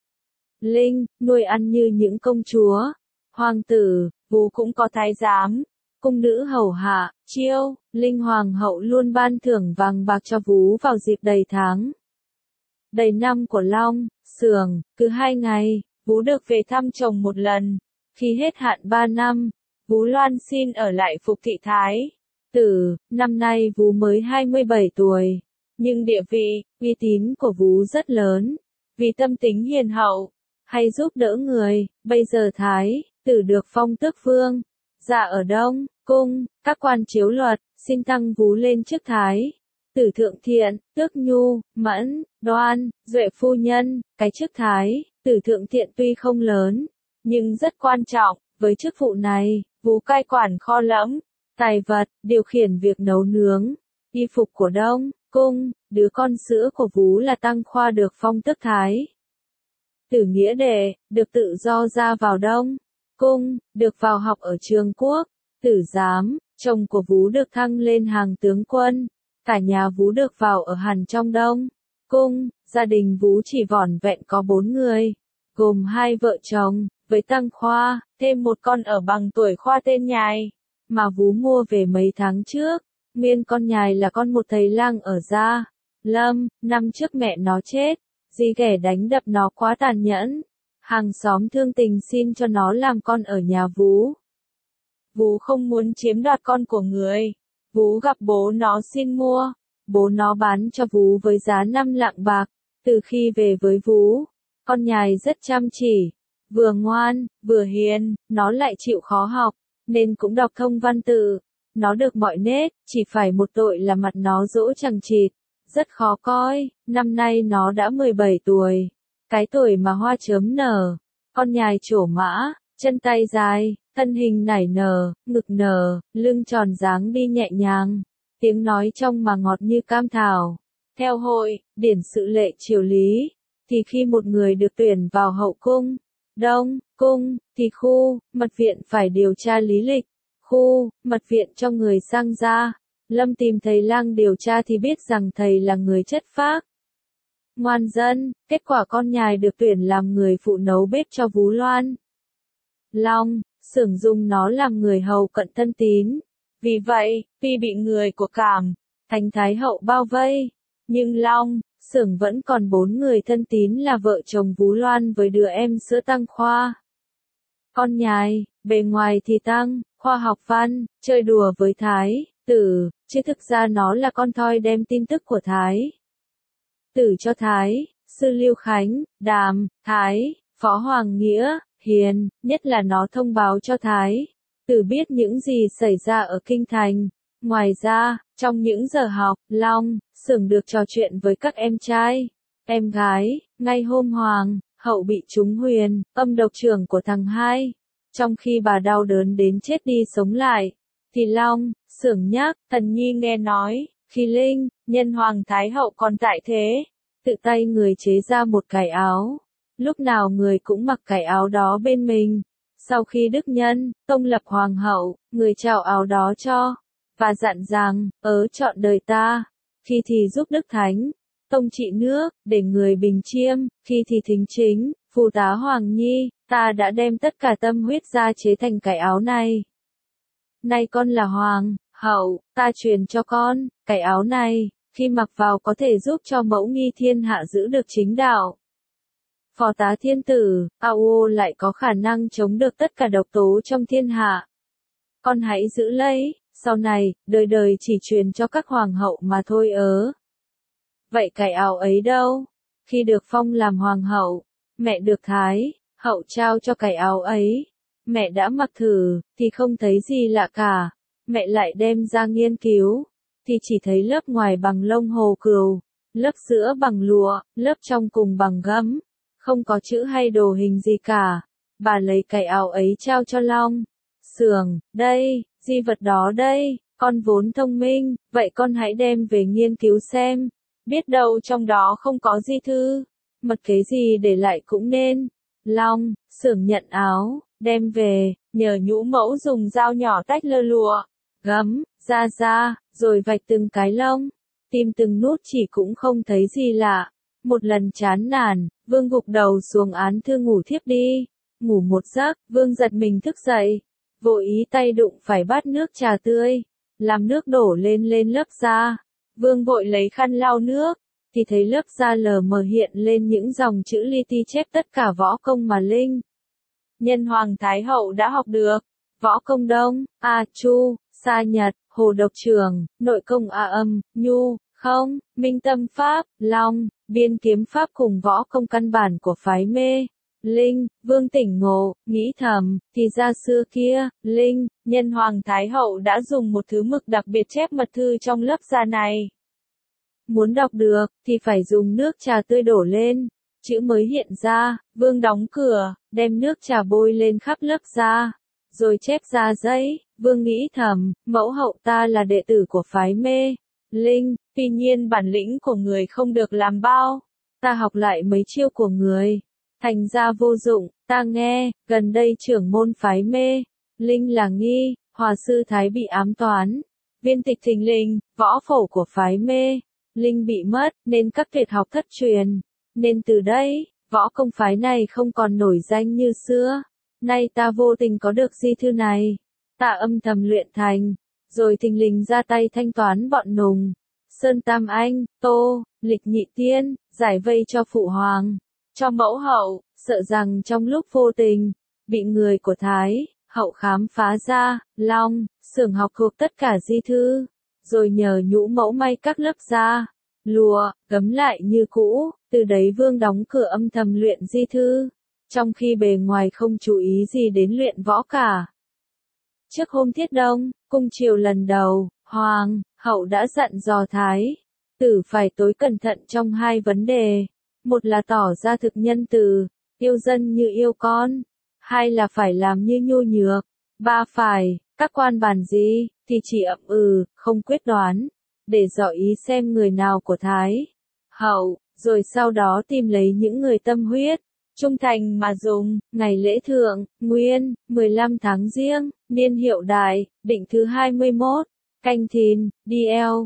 Linh, nuôi ăn như những công chúa. Hoàng tử, Vũ cũng có thái giám, cung nữ hầu hạ. Chiêu Linh hoàng hậu luôn ban thưởng vàng bạc cho Vũ vào dịp đầy tháng, đầy năm của Long xưởng. Cứ 2 ngày, Vũ được về thăm chồng một lần. Khi hết hạn 3 năm, Vũ Loan xin ở lại phục thị Thái tử. Năm nay Vũ mới 27 tuổi, nhưng địa vị, uy tín của Vũ rất lớn, vì tâm tính hiền hậu, hay giúp đỡ người. Bây giờ Thái tử được phong tước vương, dạ ở Đông cung, các quan chiếu luật, xin tăng Vũ lên chức Thái tử thượng thiện, tước nhu, mẫn, đoan, duệ phu nhân. Cái chức Thái tử thượng thiện tuy không lớn, nhưng rất quan trọng. Với chức vụ này, Vũ cai quản kho lẫm, tài vật, điều khiển việc nấu nướng, y phục của Đông cung. Đứa con sữa của Vũ là Tăng Khoa được phong tước Thái tử nghĩa đệ, được tự do ra vào Đông cung, được vào học ở trường quốc tử giám. Chồng của Vũ được thăng lên hàng tướng quân. Cả nhà Vũ được vào ở hẳn trong Đông cung. Gia đình Vũ chỉ vỏn vẹn có 4 người, gồm 2 vợ chồng, với Tăng Khoa, thêm một con ở bằng tuổi Khoa tên Nhài, mà Vũ mua về mấy tháng trước. Nguyên con Nhài là con một thầy lang ở Gia Lâm. Năm trước mẹ nó chết, dì ghẻ đánh đập nó quá tàn nhẫn. Hàng xóm thương tình xin cho nó làm con ở nhà Vũ. Vũ không muốn chiếm đoạt con của người. Vũ gặp bố nó xin mua. Bố nó bán cho Vũ với giá 5 lạng bạc. Từ khi về với Vũ, con Nhài rất chăm chỉ, vừa ngoan, vừa hiền. Nó lại chịu khó học, nên cũng đọc thông văn tự. Nó được mọi nết, chỉ phải một tội là mặt nó dỗ chằng chịt, rất khó coi. Năm nay nó đã 17 tuổi, cái tuổi mà hoa chớm nở. Con Nhài trổ mã, chân tay dài, thân hình nảy nở, ngực nở, lưng tròn dáng đi nhẹ nhàng, tiếng nói trong mà ngọt như cam thảo. Theo hội điển sự lệ triều lý, thì khi một người được tuyển vào hậu cung, Đông cung, thì khu mật viện phải điều tra lý lịch. Khu mật viện cho người sang Gia Lâm tìm thầy lang điều tra thì biết rằng thầy là người chất phác, ngoan dân. Kết quả con Nhài được tuyển làm người phụ nấu bếp cho Vũ Loan. Long xưởng dùng nó làm người hầu cận thân tín. Vì vậy, tuy bị người của Cảm Thành Thái hậu bao vây, nhưng Long xưởng vẫn còn 4 người thân tín là vợ chồng Vũ Loan với đứa em sữa Tăng Khoa. Con Nhài, bề ngoài thì Tăng Khoa học văn, chơi đùa với Thái tử, chứ thực ra nó là con thoi đem tin tức của Thái tử cho Thái sư Lưu Khánh, Đàm, Thái Phó Hoàng Nghĩa, Hiền. Nhất là nó thông báo cho Thái tử biết những gì xảy ra ở kinh thành. Ngoài ra, trong những giờ học, Long xưởng được trò chuyện với các em trai, em gái. Ngay hôm Hoàng hậu bị trúng huyền, âm độc trưởng của thằng hai. Trong khi bà đau đớn đến chết đi sống lại, thì Long, Xưởng nhắc, Thần Nhi nghe nói, khi Linh, nhân hoàng thái hậu còn tại thế, tự tay người chế ra một cái áo. Lúc nào người cũng mặc cái áo đó bên mình. Sau khi Đức Nhân, Tông lập hoàng hậu, người trao áo đó cho, và dặn rằng, chọn đời ta, khi thì giúp Đức Thánh, Tông trị nước, để người bình chiêm, khi thì thính chính, phụ tá Hoàng Nhi, ta đã đem tất cả tâm huyết ra chế thành cái áo này. Nay con là hoàng, hậu, ta truyền cho con, cái áo này, khi mặc vào có thể giúp cho mẫu nghi thiên hạ giữ được chính đạo. Phò tá thiên tử, Ao lại có khả năng chống được tất cả độc tố trong thiên hạ. Con hãy giữ lấy, sau này, đời đời chỉ truyền cho các hoàng hậu mà thôi Vậy cái áo ấy đâu? Khi được phong làm hoàng hậu, mẹ được thái, hậu trao cho cái áo ấy. Mẹ đã mặc thử, thì không thấy gì lạ cả. Mẹ lại đem ra nghiên cứu, thì chỉ thấy lớp ngoài bằng lông hồ cừu, lớp giữa bằng lụa, lớp trong cùng bằng gấm. Không có chữ hay đồ hình gì cả. Bà lấy cái áo ấy trao cho Long. Xưởng, đây, di vật đó đây, con vốn thông minh, vậy con hãy đem về nghiên cứu xem. Biết đâu trong đó không có di thư, mật kế gì để lại cũng nên. Long, Xưởng nhận áo, đem về, nhờ nhũ mẫu dùng dao nhỏ tách lơ lụa, gấm, ra, rồi vạch từng cái lông, tìm từng nút chỉ cũng không thấy gì lạ. Một lần chán nản, Vương gục đầu xuống án thư ngủ thiếp đi. Ngủ một giấc, Vương giật mình thức dậy, vô ý tay đụng phải bát nước trà tươi, làm nước đổ lên lớp da. Vương vội lấy khăn lau nước, thì thấy lớp da lờ mờ hiện lên những dòng chữ li ti chép tất cả võ công mà Linh, nhân hoàng thái hậu đã học được. Võ công Đông, A Chu, Sa Nhật, Hồ Độc Trường, nội công A Âm, Nhu, Không, Minh Tâm Pháp, Long, Biên Kiếm Pháp cùng võ công căn bản của phái mê. Linh, Vương tỉnh ngộ, nghĩ thầm, thì ra xưa kia, Linh, nhân hoàng thái hậu đã dùng một thứ mực đặc biệt chép mật thư trong lớp da này. Muốn đọc được, thì phải dùng nước trà tươi đổ lên, chữ mới hiện ra. Vương đóng cửa, đem nước trà bôi lên khắp lớp da, rồi chép ra giấy. Vương nghĩ thầm, mẫu hậu ta là đệ tử của phái mê. Linh, tuy nhiên bản lĩnh của người không được làm bao. Ta học lại mấy chiêu của người, thành ra vô dụng. Ta nghe, gần đây trưởng môn phái mê, Linh là nghi, hòa sư thái bị ám toán. Viên tịch thình lình, võ phổ của phái mê, Linh bị mất, nên các tuyệt học thất truyền. Nên từ đây, võ công phái này không còn nổi danh như xưa. Nay ta vô tình có được di thư này, ta âm thầm luyện thành, rồi thình lình ra tay thanh toán bọn Nùng, Sơn Tam Anh, Tô, Lịch Nhị Tiên, giải vây cho phụ hoàng, cho mẫu hậu, sợ rằng trong lúc vô tình, bị người của Thái, hậu khám phá ra. Long, Xưởng học thuộc tất cả di thư, rồi nhờ nhũ mẫu may các lớp da, lụa, gấm lại như cũ. Từ đấy Vương đóng cửa âm thầm luyện di thư, trong khi bề ngoài không chú ý gì đến luyện võ cả. Trước hôm Thiết Đông, cung triều lần đầu, hoàng, hậu đã dặn dò Thái tử phải tối cẩn thận trong hai vấn đề. Một là tỏ ra thực nhân từ, yêu dân như yêu con. Hai là phải làm như nhu nhược. Ba phải, các quan bàn gì, thì chỉ ậm không quyết đoán, để dò ý xem người nào của Thái hậu, rồi sau đó tìm lấy những người tâm huyết, trung thành mà dùng. Ngày lễ thượng, Nguyên, 15 tháng Giêng, niên hiệu Đại, định thứ 21, Canh Thìn, DL,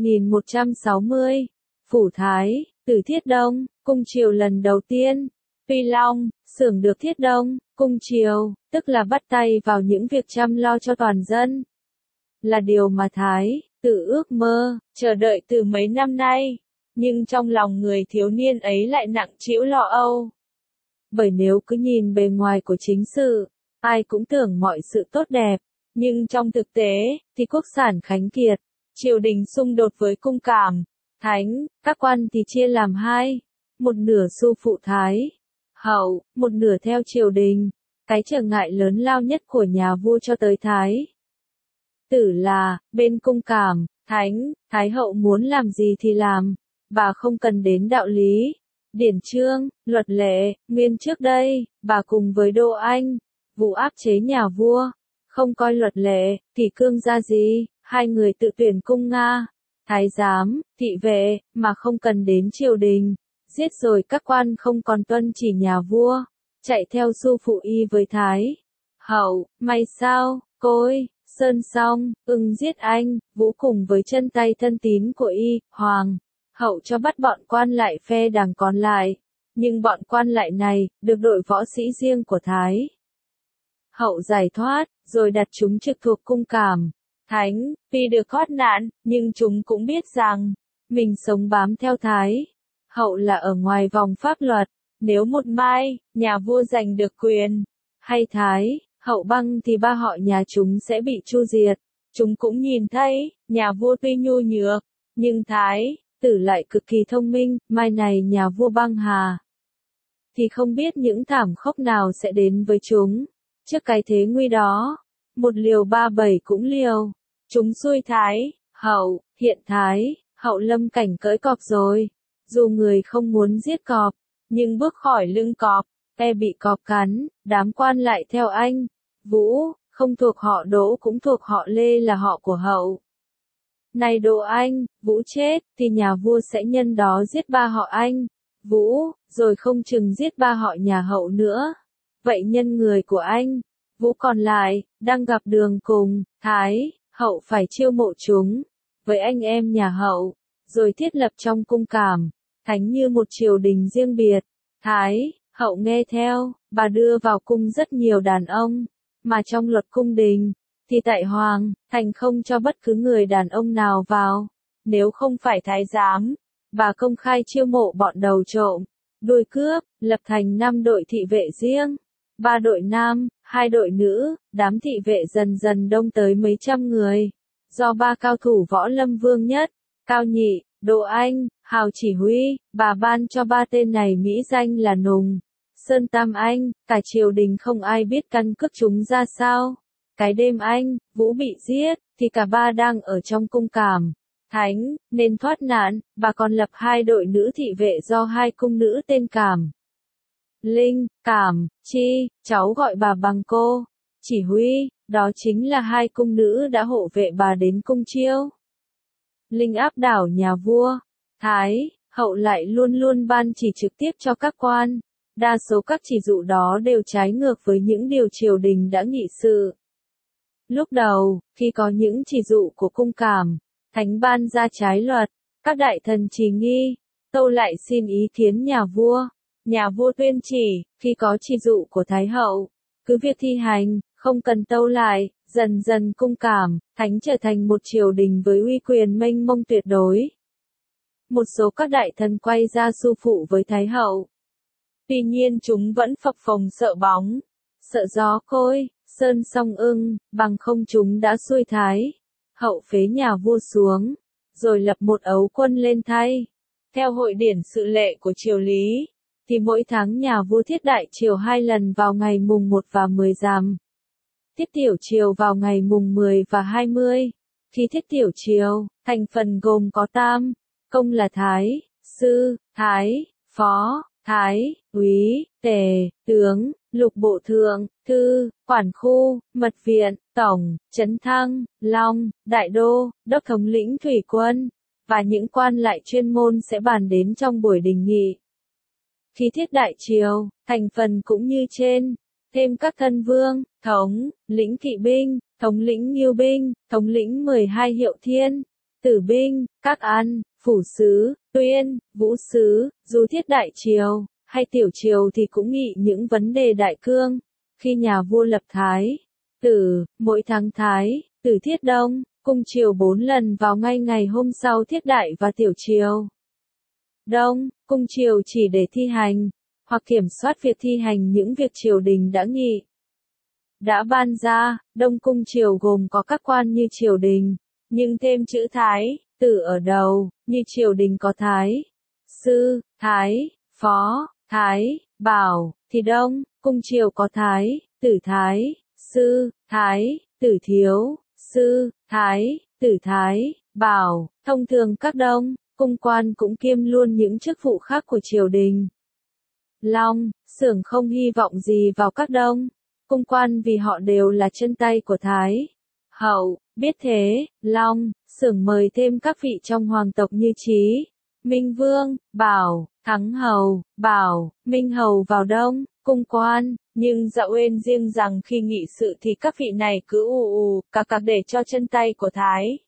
1160, Phủ Thái, Tử Thiết Đông, cung triều lần đầu tiên. Tuy Long, Xưởng được Thiết Đông, cung triều, tức là bắt tay vào những việc chăm lo cho toàn dân, là điều mà Thái tử ước mơ, chờ đợi từ mấy năm nay. Nhưng trong lòng người thiếu niên ấy lại nặng trĩu lo âu. Bởi nếu cứ nhìn bề ngoài của chính sự, ai cũng tưởng mọi sự tốt đẹp, nhưng trong thực tế, thì quốc sản khánh kiệt, triều đình xung đột với cung cảm, thánh, các quan thì chia làm hai, một nửa su phụ Thái hậu, một nửa theo triều đình. Cái trở ngại lớn lao nhất của nhà vua cho tới Thái tử là, bên cung cảm, thánh, thái hậu muốn làm gì thì làm, bà không cần đến đạo lý, điển chương, luật lệ, nguyên trước đây, bà cùng với Đỗ Anh, Vũ áp chế nhà vua, không coi luật lệ, kỷ cương ra gì, hai người tự tuyển cung Nga, thái giám, thị vệ, mà không cần đến triều đình, giết rồi các quan không còn tuân chỉ nhà vua, chạy theo su phụ y với thái hậu, may sao, côi, sơn xong, ưng giết anh, Vũ cùng với chân tay thân tín của y, hoàng hậu cho bắt bọn quan lại phe đảng còn lại, nhưng bọn quan lại này, được đội võ sĩ riêng của thái hậu giải thoát, rồi đặt chúng trực thuộc cung Cảm. Thánh, tuy được thoát nạn, nhưng chúng cũng biết rằng, mình sống bám theo thái hậu là ở ngoài vòng pháp luật, nếu một mai, nhà vua giành được quyền, hay thái hậu băng thì ba họ nhà chúng sẽ bị tru diệt. Chúng cũng nhìn thấy, nhà vua tuy nhu nhược, nhưng thái tử lại cực kỳ thông minh, mai này nhà vua băng hà, thì không biết những thảm khốc nào sẽ đến với chúng. Trước cái thế nguy đó, một liều ba bảy cũng liều. Chúng xui thái hậu, hiện thái hậu lâm cảnh cưỡi cọp rồi. Dù người không muốn giết cọp, nhưng bước khỏi lưng cọp, e bị cọp cắn, đám quan lại theo anh. Vũ, không thuộc họ Đỗ cũng thuộc họ Lê là họ của hậu. Này Đỗ Anh, Vũ chết, thì nhà vua sẽ nhân đó giết ba họ anh, Vũ, rồi không chừng giết ba họ nhà hậu nữa. Vậy nhân người của anh, Vũ còn lại, đang gặp đường cùng, thái hậu phải chiêu mộ chúng, với anh em nhà hậu, rồi thiết lập trong cung Cảm, thánh như một triều đình riêng biệt. Thái hậu nghe theo, bà đưa vào cung rất nhiều đàn ông, mà trong luật cung đình, thì tại hoàng thành không cho bất cứ người đàn ông nào vào, nếu không phải thái giám. Bà công khai chiêu mộ bọn đầu trộm, đuôi cướp, lập thành 5 đội thị vệ riêng, 3 đội nam, 2 đội nữ, đám thị vệ dần dần đông tới mấy trăm người, do 3 cao thủ võ lâm vương nhất, Cao Nhị, Đỗ Anh, Hào chỉ huy, bà ban cho 3 tên này mỹ danh là Nùng, Sơn Tam Anh, cả triều đình không ai biết căn cước chúng ra sao. Cái đêm anh, Vũ bị giết, thì cả ba đang ở trong cung Cảm. Thánh, nên thoát nạn, bà còn lập 2 đội nữ thị vệ do 2 cung nữ tên Cảm Linh, Cảm Chi, cháu gọi bà bằng cô, chỉ huy, đó chính là 2 cung nữ đã hộ vệ bà đến cung chiêu. Linh áp đảo nhà vua, thái hậu lại luôn luôn ban chỉ trực tiếp cho các quan, đa số các chỉ dụ đó đều trái ngược với những điều triều đình đã nghị sự. Lúc đầu, khi có những chỉ dụ của cung Cảm, thánh ban ra trái luật, các đại thần trì nghi, tâu lại xin ý kiến nhà vua. Nhà vua tuyên chỉ, khi có chỉ dụ của thái hậu, cứ việc thi hành, không cần tâu lại. Dần dần cung Cảm, thánh trở thành một triều đình với uy quyền mênh mông tuyệt đối. Một số các đại thần quay ra su phụ với thái hậu. Tuy nhiên chúng vẫn phập phồng sợ bóng, sợ gió côi, sơn song ưng, bằng không chúng đã xuôi thái hậu phế nhà vua xuống, rồi lập một ấu quân lên thay. Theo hội điển sự lệ của triều Lý, thì mỗi tháng nhà vua thiết đại triều 2 lần vào ngày mùng 1 và 10 rằm. Thiết tiểu triều vào ngày mùng 10 và 20. Khi thiết tiểu triều, thành phần gồm có tam, công là thái, sư, thái, phó, thái, úy, tề, tướng, lục bộ thượng, thư, quản khu, mật viện, tổng, trấn thăng, long, đại đô, đốc thống lĩnh thủy quân, và những quan lại chuyên môn sẽ bàn đến trong buổi đình nghị. Khi thiết đại triều, thành phần cũng như trên, thêm các thân vương, thống lĩnh kỵ binh, thống lĩnh ngưu binh, thống lĩnh 12 hiệu thiên, tử binh, các ăn, phủ sứ, tuyên, vũ sứ. Dù thiết đại triều hay tiểu triều thì cũng nghị những vấn đề đại cương. Khi nhà vua lập thái tử, mỗi tháng thái tử thiết đông, cung triều 4 lần vào ngay ngày hôm sau thiết đại và tiểu triều. Đông, cung triều chỉ để thi hành, hoặc kiểm soát việc thi hành những việc triều đình đã nghị. Đã ban ra, đông cung triều gồm có các quan như triều đình, nhưng thêm chữ thái tử ở đầu, như triều đình có thái sư, thái phó, thái bảo, thì đông cung triều có thái tử thái sư, thái tử thiếu sư, thái tử thái bảo. Thông thường các đông cung quan cũng kiêm luôn những chức vụ khác của triều đình. Long, Xưởng không hy vọng gì vào các đông cung quan vì họ đều là chân tay của Thái Hậu. Biết thế, Long, Xưởng mời thêm các vị trong hoàng tộc như Chí, Minh Vương, Bảo, Thắng Hầu, Bảo, Minh Hầu vào đông cung quan, nhưng Dạo Uyên riêng rằng khi nghị sự thì các vị này cứ cạc để cho chân tay của Thái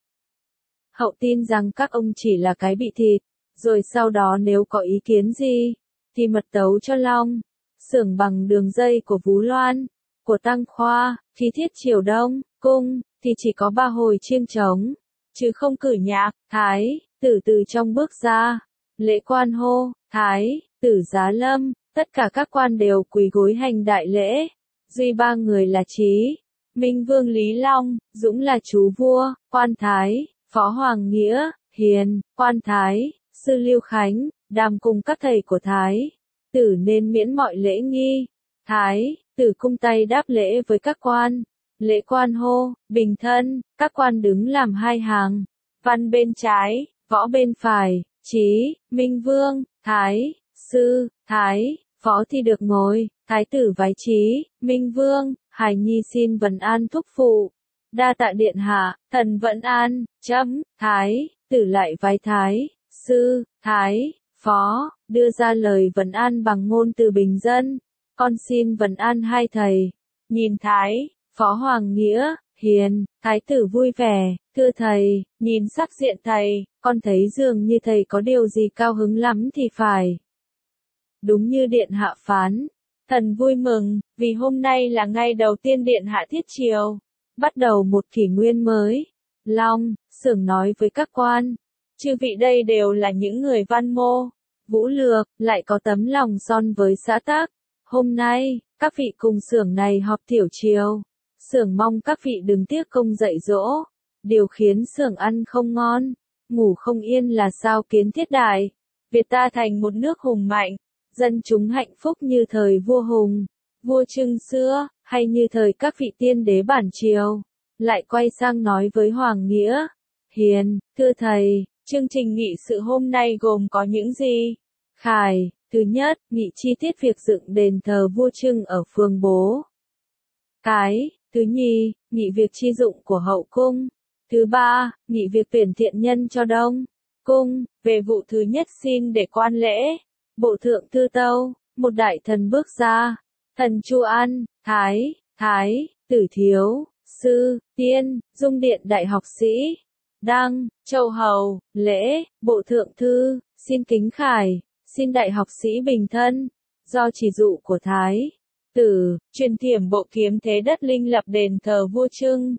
Hậu tin rằng các ông chỉ là cái bị thịt, rồi sau đó nếu có ý kiến gì, thì mật tấu cho Long, Xưởng bằng đường dây của Vú Loan, của Tăng Khoa. Khi thiết triều đông cung, thì chỉ có 3 hồi chiêng trống, chứ không cử nhạc. Thái tử từ trong bước ra, lễ quan hô, Thái tử giá lâm, tất cả các quan đều quỳ gối hành đại lễ, duy 3 người là Chí, Minh Vương Lý Long, Dũng là chú vua, quan Thái, Phó Hoàng Nghĩa, Hiền, quan Thái, Sư Lưu Khánh, Đàm cùng các thầy của Thái tử nên miễn mọi lễ nghi. Thái tử cung tay đáp lễ với các quan. Lễ quan hô, bình thân, các quan đứng làm 2 hàng. Văn bên trái, võ bên phải, Chí, Minh Vương, Thái, Sư, Thái, Phó thì được ngồi. Thái tử vái Chí, Minh Vương, Hải Nhi xin vần an thúc phụ. Đa tạ điện hạ, thần vẫn an, chấm. Thái tử lại vái Thái, Sư, Thái, Phó, đưa ra lời vần an bằng ngôn từ bình dân. Con xin vần an 2 thầy. Nhìn Thái, Phó Hoàng Nghĩa, Hiền, Thái tử vui vẻ, thưa thầy, nhìn sắc diện thầy, con thấy dường như thầy có điều gì cao hứng lắm thì phải. Đúng như điện hạ phán, thần vui mừng, vì hôm nay là ngày đầu tiên điện hạ thiết triều, bắt đầu một kỷ nguyên mới. Long, Xưởng nói với các quan, chư vị đây đều là những người văn mô, vũ lược, lại có tấm lòng son với xã tắc. Hôm nay, các vị cùng Xưởng này họp tiểu triều. Xưởng mong các vị đừng tiếc công dạy dỗ. Điều khiến Xưởng ăn không ngon, ngủ không yên là sao kiến thiết đại. Việt ta thành một nước hùng mạnh, dân chúng hạnh phúc như thời vua Hùng, vua Trưng xưa, hay như thời các vị tiên đế bản triều. Lại quay sang nói với Hoàng Nghĩa, Hiền, thưa thầy, chương trình nghị sự hôm nay gồm có những gì? Khải, thứ nhất, nghị chi tiết việc dựng đền thờ vua Trưng ở phường Bố Cái. Thứ nhì, nghị việc chi dụng của hậu cung. Thứ ba, nghị việc tuyển thiện nhân cho đông cung. Về vụ thứ nhất xin để quan lễ. Bộ thượng thư tâu, một đại thần bước ra. Thần Chu An, Thái, tử thiếu, sư, tiên, dung điện đại học sĩ. Đăng, châu hầu, lễ, bộ thượng thư, xin kính khải, xin đại học sĩ bình thân. Do chỉ dụ của Thái tử, truyền thiểm bộ kiếm thế đất linh lập đền thờ vua Trưng.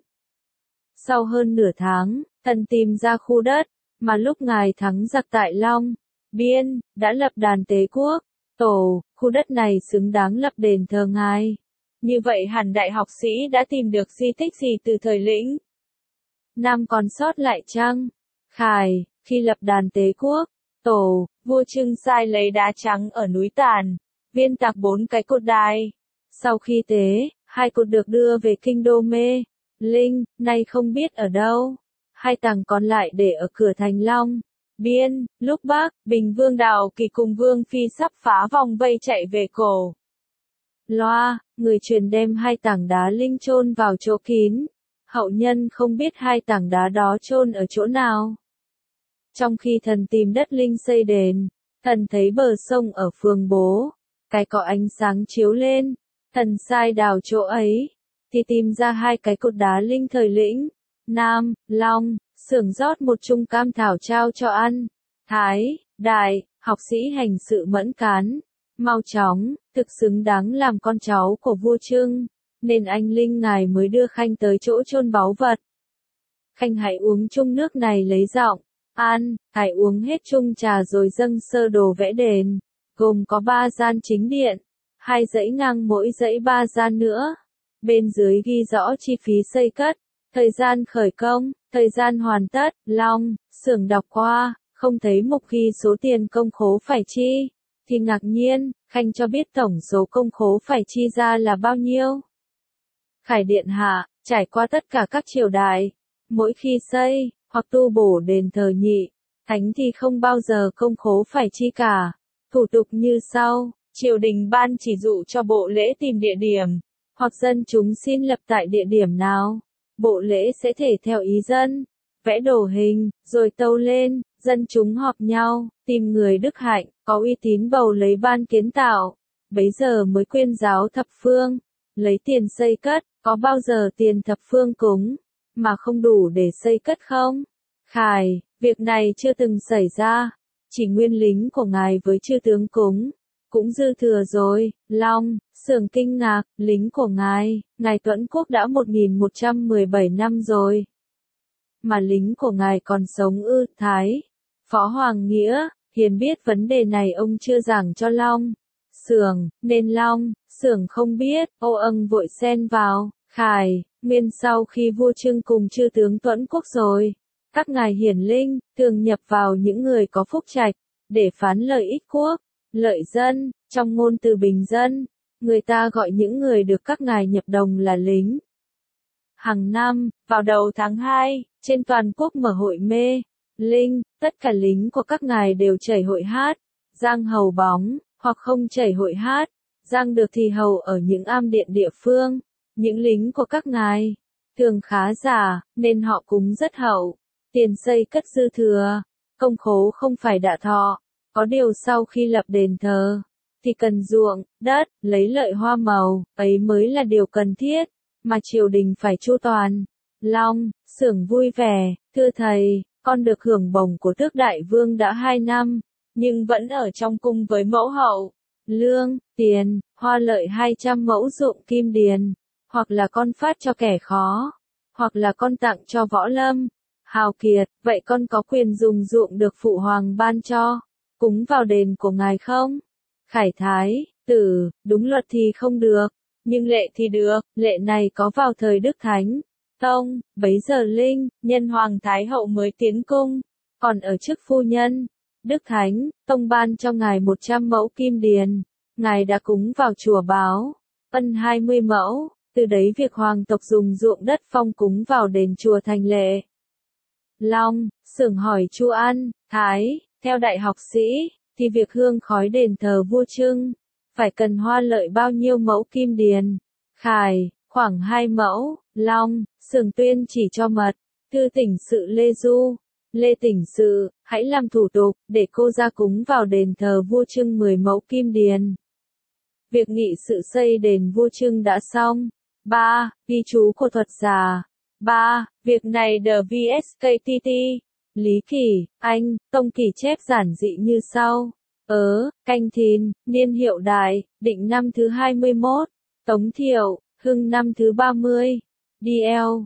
Sau hơn nửa tháng, thần tìm ra khu đất, mà lúc ngài thắng giặc tại Long Biên, đã lập đàn tế quốc, tổ, khu đất này xứng đáng lập đền thờ ngài. Như vậy hẳn đại học sĩ đã tìm được di tích gì từ thời lĩnh Nam còn sót lại chăng? Khải, khi lập đàn tế quốc, tổ, vua Trưng sai lấy đá trắng ở núi Tản, viên tạc 4 cái cột đài. Sau khi tế, 2 cột được đưa về kinh đô Mê Linh, nay không biết ở đâu. 2 tàng còn lại để ở cửa thành Long Biên. Lúc Bắc, Bình Vương Đào Kỳ cùng Vương Phi sắp phá vòng vây chạy về cổ Loa, người truyền đem 2 tảng đá linh chôn vào chỗ kín. Hậu nhân không biết 2 tảng đá đó chôn ở chỗ nào. Trong khi thần tìm đất linh xây đền, thần thấy bờ sông ở phường Bố Cái có ánh sáng chiếu lên. Thần sai đào chỗ ấy, thì tìm ra 2 cái cột đá linh thời lĩnh Nam, Long. Xưởng rót một chung cam thảo trao cho ăn. Thái, đại, học sĩ hành sự mẫn cán, mau chóng, thực xứng đáng làm con cháu của vua Trưng, nên anh linh ngài mới đưa Khanh tới chỗ chôn báu vật. Khanh hãy uống chung nước này lấy giọng. An, hãy uống hết chung trà rồi dâng sơ đồ vẽ đền, gồm có 3 gian chính điện, 2 dãy ngang mỗi dãy 3 gian nữa. Bên dưới ghi rõ chi phí xây cất, thời gian khởi công, thời gian hoàn tất. Long, Xưởng đọc qua, không thấy mục ghi số tiền công khố phải chi, thì ngạc nhiên. Khanh cho biết tổng số công khố phải chi ra là bao nhiêu. Khải điện hạ, trải qua tất cả các triều đại, mỗi khi xây hoặc tu bổ đền thờ nhị Thánh thì không bao giờ công khố phải chi cả. Thủ tục như sau, triều đình ban chỉ dụ cho bộ lễ tìm địa điểm, hoặc dân chúng xin lập tại địa điểm nào. Bộ lễ sẽ thể theo ý dân, vẽ đồ hình, rồi tâu lên, dân chúng họp nhau, tìm người đức hạnh, có uy tín bầu lấy ban kiến tạo. Bấy giờ mới quyên giáo thập phương, lấy tiền xây cất, có bao giờ tiền thập phương cúng, mà không đủ để xây cất không? Khải, việc này chưa từng xảy ra, chỉ nguyên lính của ngài với chư tướng cúng, cũng dư thừa rồi. Long, Xưởng kinh ngạc, lính của ngài Tuẫn Quốc đã 1117 năm rồi. Mà lính của ngài còn sống ư? Thái, Phó Hoàng Nghĩa, hiền biết vấn đề này ông chưa giảng cho Long, Xưởng, nên Long, Xưởng không biết. Ô âng vội xen vào, Khải, nguyên sau khi vua Trưng cùng chư tướng Tuẫn Quốc rồi, các ngài hiển linh, thường nhập vào những người có phúc trạch, để phán lợi ích quốc, lợi dân, trong ngôn từ bình dân, người ta gọi những người được các ngài nhập đồng là lính. Hàng năm, vào đầu tháng 2, trên toàn quốc mở hội mê, linh, tất cả lính của các ngài đều chảy hội hát, giang hầu bóng, hoặc không chảy hội hát, giang được thì hầu ở những am điện địa phương. Những lính của các ngài, thường khá giả, nên họ cúng rất hậu, tiền xây cất dư thừa, công khố không phải đạ thọ. Có điều sau khi lập đền thờ, thì cần ruộng, đất, lấy lợi hoa màu, ấy mới là điều cần thiết, mà triều đình phải chu toàn. Long, Xưởng vui vẻ, thưa thầy, con được hưởng bổng của tước đại vương đã 2 năm, nhưng vẫn ở trong cung với mẫu hậu. Lương, tiền, hoa lợi 200 mẫu ruộng kim điền, hoặc là con phát cho kẻ khó, hoặc là con tặng cho võ lâm, hào kiệt, vậy con có quyền dùng ruộng được phụ hoàng ban cho, cúng vào đền của ngài không? Khải Thái, Tử, đúng luật thì không được, nhưng lệ thì được, lệ này có vào thời Đức Thánh Tông, bấy giờ Linh, nhân Hoàng Thái Hậu mới tiến cung, còn ở chức phu nhân, Đức Thánh Tông ban cho ngài 100 mẫu kim điền, ngài đã cúng vào chùa báo, ân 20 mẫu, từ đấy việc hoàng tộc dùng ruộng đất phong cúng vào đền chùa thành lệ. Long, Xưởng hỏi Chu An, Thái, theo đại học sĩ, thì việc hương khói đền thờ vua Trưng, phải cần hoa lợi bao nhiêu mẫu kim điền? Khải, khoảng 2 mẫu. Long, Xưởng tuyên chỉ cho mật, thư tỉnh sự Lê Du. Lê tỉnh sự, hãy làm thủ tục, để cô ra cúng vào đền thờ vua Trưng 10 mẫu kim điền. Việc nghị sự xây đền vua Trưng đã xong. 3. Ghi chú của thuật giả. 3. Việc này the VSKTT. Lý Kỷ, Anh, Tông Kỷ chép giản dị như sau. Canh Thìn, niên Hiệu Đại, định năm thứ 21, Tống Thiệu, Hưng năm thứ 30, DL,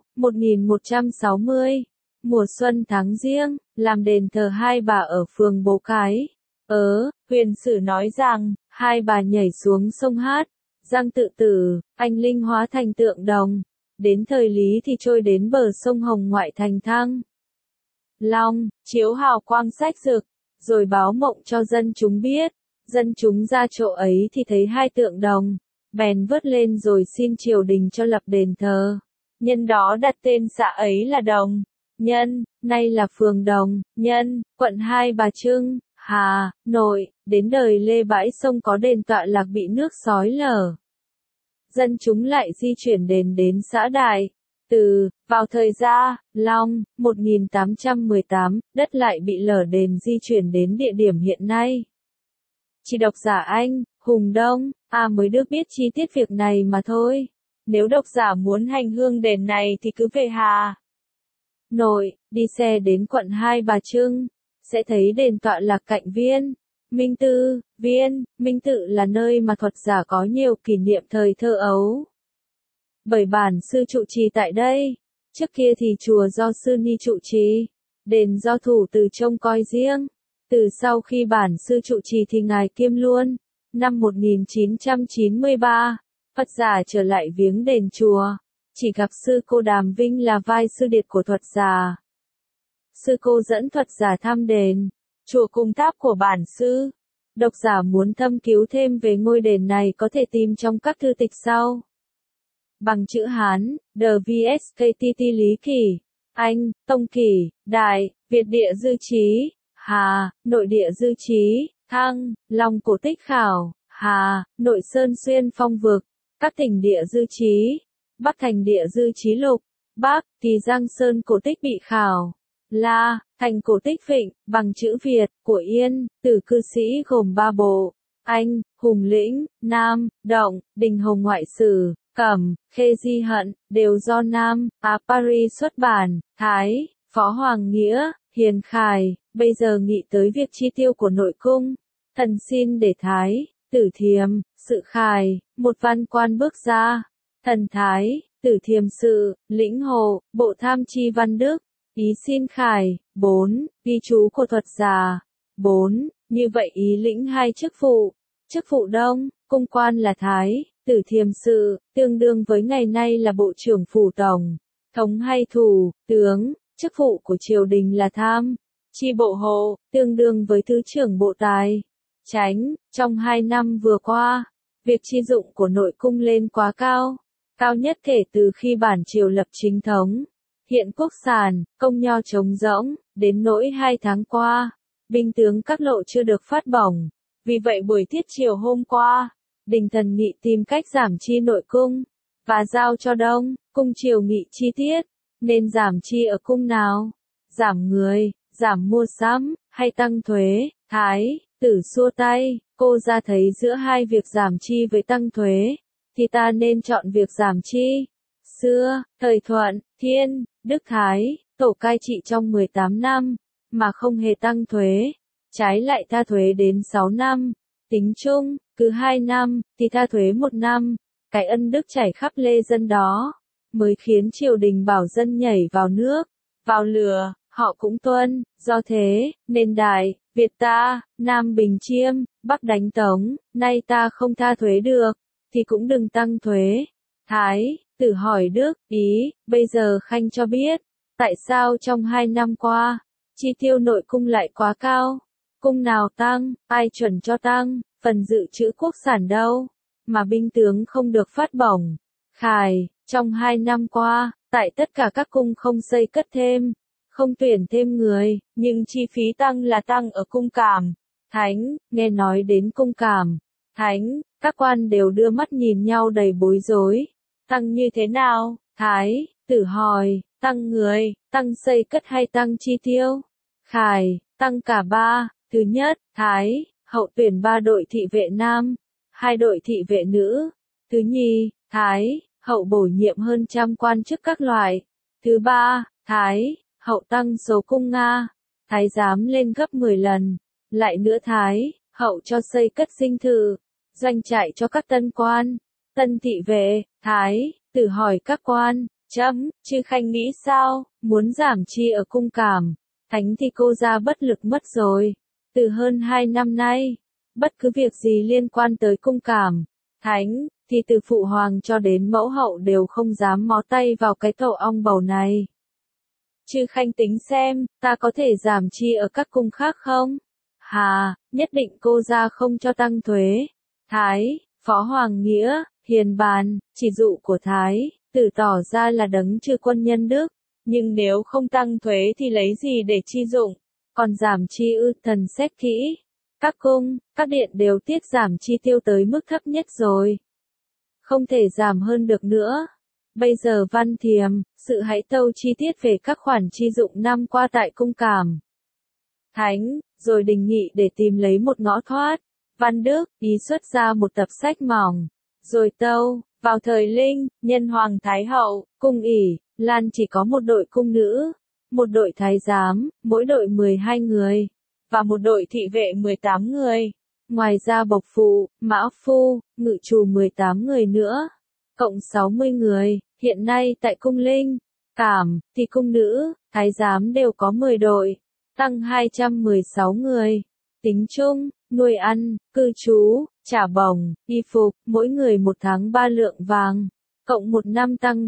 1160, mùa xuân tháng Giêng, làm đền thờ Hai Bà ở phường Bố Cái. Huyền sử nói rằng, Hai Bà nhảy xuống sông hát, Giang tự tử, anh linh hóa thành tượng đồng, đến thời Lý thì trôi đến bờ sông Hồng ngoại thành Thăng Long, chiếu hào quang sách rực, rồi báo mộng cho dân chúng biết. Dân chúng ra chỗ ấy thì thấy hai tượng đồng, bèn vớt lên rồi xin triều đình cho lập đền thờ. Nhân đó đặt tên xã ấy là Đồng Nhân, nay là phường Đồng Nhân, quận Hai Bà Trưng, Hà Nội. Đến đời Lê bãi sông có đền tọa lạc bị nước xói lở. Dân chúng lại di chuyển đền đến xã Đại Từ. Vào thời Gia Long, 1818, đất lại bị lở, đền di chuyển đến địa điểm hiện nay. Chỉ độc giả Anh, Hùng Đông, mới được biết chi tiết việc này mà thôi. Nếu độc giả muốn hành hương đền này thì cứ về Hà Nội, đi xe đến quận Hai Bà Trưng, sẽ thấy đền tọa lạc cạnh Viên Minh Tự. Viên Minh Tự là nơi mà thuật giả có nhiều kỷ niệm thời thơ ấu. Bởi bản sư trụ trì tại đây, trước kia thì chùa do sư ni trụ trì, đền do thủ từ trông coi riêng. Từ sau khi bản sư trụ trì thì ngài kiêm luôn. Năm 1993, Phật giả trở lại viếng đền chùa, chỉ gặp sư cô Đàm Vinh là vai sư điệt của thuật giả. Sư cô dẫn thuật giả thăm đền, chùa cùng tháp của bản sư. Độc giả muốn thâm cứu thêm về ngôi đền này có thể tìm trong các thư tịch sau. Bằng chữ Hán, The VSKTT Lý Kỷ, Anh, Tông Kỷ, Đại, Việt Địa Dư Chí, Hà, nội địa dư trí, Thăng, Long cổ tích khảo, Hà, nội sơn xuyên phong vực, các tỉnh địa dư trí, Bắc thành địa dư trí lục, Bắc, Kỳ Giang Sơn cổ tích bị khảo, La, thành cổ tích Vịnh, bằng chữ Việt, của Yên, từ cư sĩ gồm 3 bộ, Anh, Hùng Lĩnh, Nam, Động, Đình Hồng ngoại sử, Cẩm, Khê Di Hận, đều do Nam, Paris xuất bản, Thái, Phó Hoàng Nghĩa, Hiền Khải, bây giờ nghĩ tới việc chi tiêu của nội cung. Thần xin để Thái, Tử Thiềm, Sự Khải, một văn quan bước ra. Thần Thái, Tử Thiềm sự, lĩnh hộ, bộ tham chi văn đức, ý xin Khải, 4, ghi chú của thuật giả. 4, như vậy ý lĩnh 2 chức vụ đông, cung quan là Thái, Tử Thiềm sự, tương đương với ngày nay là bộ trưởng phủ tổng, thống hay thủ, tướng, chức vụ của triều đình là tham, chi bộ hộ, tương đương với thứ trưởng bộ tài. Chánh, trong 2 năm vừa qua, việc chi dụng của nội cung lên quá cao, cao nhất kể từ khi bản triều lập chính thống. Hiện quốc sản, công nho trống rỗng, đến nỗi 2 tháng qua, binh tướng các lộ chưa được phát bổng. Vì vậy buổi tiết triều hôm qua, Đình Thần nghị tìm cách giảm chi nội cung, và giao cho Đông, cung triều nghị chi tiết, nên giảm chi ở cung nào? Giảm người, giảm mua sắm, hay tăng thuế? Thái, Tử xua tay, cô ra thấy giữa hai việc giảm chi với tăng thuế, thì ta nên chọn việc giảm chi. Xưa, thời Thuận, Thiên, Đức Thái, tổ cai trị trong 18 năm, mà không hề tăng thuế, trái lại tha thuế đến 6 năm, tính chung, cứ 2 năm, thì tha thuế 1 năm, cái ân đức chảy khắp lê dân đó, mới khiến triều đình bảo dân nhảy vào nước, vào lửa, họ cũng tuân, do thế, nên Đại, Việt ta, Nam bình chiêm, Bắc đánh Tống, nay ta không tha thuế được, thì cũng đừng tăng thuế. Thái, Tử hỏi Đức, ý, bây giờ Khanh cho biết, tại sao trong 2 năm qua, chi tiêu nội cung lại quá cao? Cung nào tăng, ai chuẩn cho tăng, phần dự trữ quốc sản đâu, mà binh tướng không được phát bổng. Khải, trong 2 năm qua, tại tất cả các cung không xây cất thêm, không tuyển thêm người, nhưng chi phí tăng là tăng ở cung Cảm. Thánh, nghe nói đến cung Cảm, Thánh, các quan đều đưa mắt nhìn nhau đầy bối rối. Tăng như thế nào? Thái, Tử hỏi, tăng người, tăng xây cất hay tăng chi tiêu? Khải, tăng cả 3. Thứ nhất, Thái, hậu tuyển 3 đội thị vệ nam, 2 đội thị vệ nữ. Thứ nhì, Thái, hậu bổ nhiệm hơn 100 quan chức các loại. Thứ ba, Thái, hậu tăng số cung Nga, thái giám lên gấp 10 lần. Lại nữa Thái, hậu cho xây cất dinh thự, doanh trại cho các tân quan, tân thị vệ. Thái, Tử hỏi các quan, chư Khanh nghĩ sao, muốn giảm chi ở cung Cảm? Thánh thì cô ra bất lực mất rồi. Từ hơn 2 năm nay, bất cứ việc gì liên quan tới cung Cảm, Thánh, thì từ phụ hoàng cho đến mẫu hậu đều không dám mó tay vào cái tổ ong bầu này. Chư Khanh tính xem, ta có thể giảm chi ở các cung khác không? Hà, nhất định cô ra không cho tăng thuế. Thái, Phó Hoàng Nghĩa, Hiền bàn, chỉ dụ của Thái, Tử tỏ ra là đấng chư quân nhân đức, nhưng nếu không tăng thuế thì lấy gì để chi dụng? Còn giảm chi ư? Thần xét kỹ. Các cung, các điện đều tiết giảm chi tiêu tới mức thấp nhất rồi. Không thể giảm hơn được nữa. Bây giờ Văn Thiềm, Sự hãy tâu chi tiết về các khoản chi dụng năm qua tại cung Cảm. Thánh, rồi đề nghị để tìm lấy một ngõ thoát. Văn Đức, ý xuất ra một tập sách mỏng. Rồi tâu, vào thời Linh, nhân Hoàng Thái Hậu, cung ỷ, Lan chỉ có một đội cung nữ, một đội thái giám, mỗi đội 12 người, và một đội thị vệ 18 người. Ngoài ra bộc phụ, mã phu, ngự trù 18 người nữa, cộng 60 người. Hiện nay tại cung Linh, Cảm, thì cung nữ, thái giám đều có 10 đội, tăng 216 người. Tính chung, nuôi ăn, cư trú, trả bổng, y phục, mỗi người 1 tháng 3 lượng vàng, cộng 1 năm tăng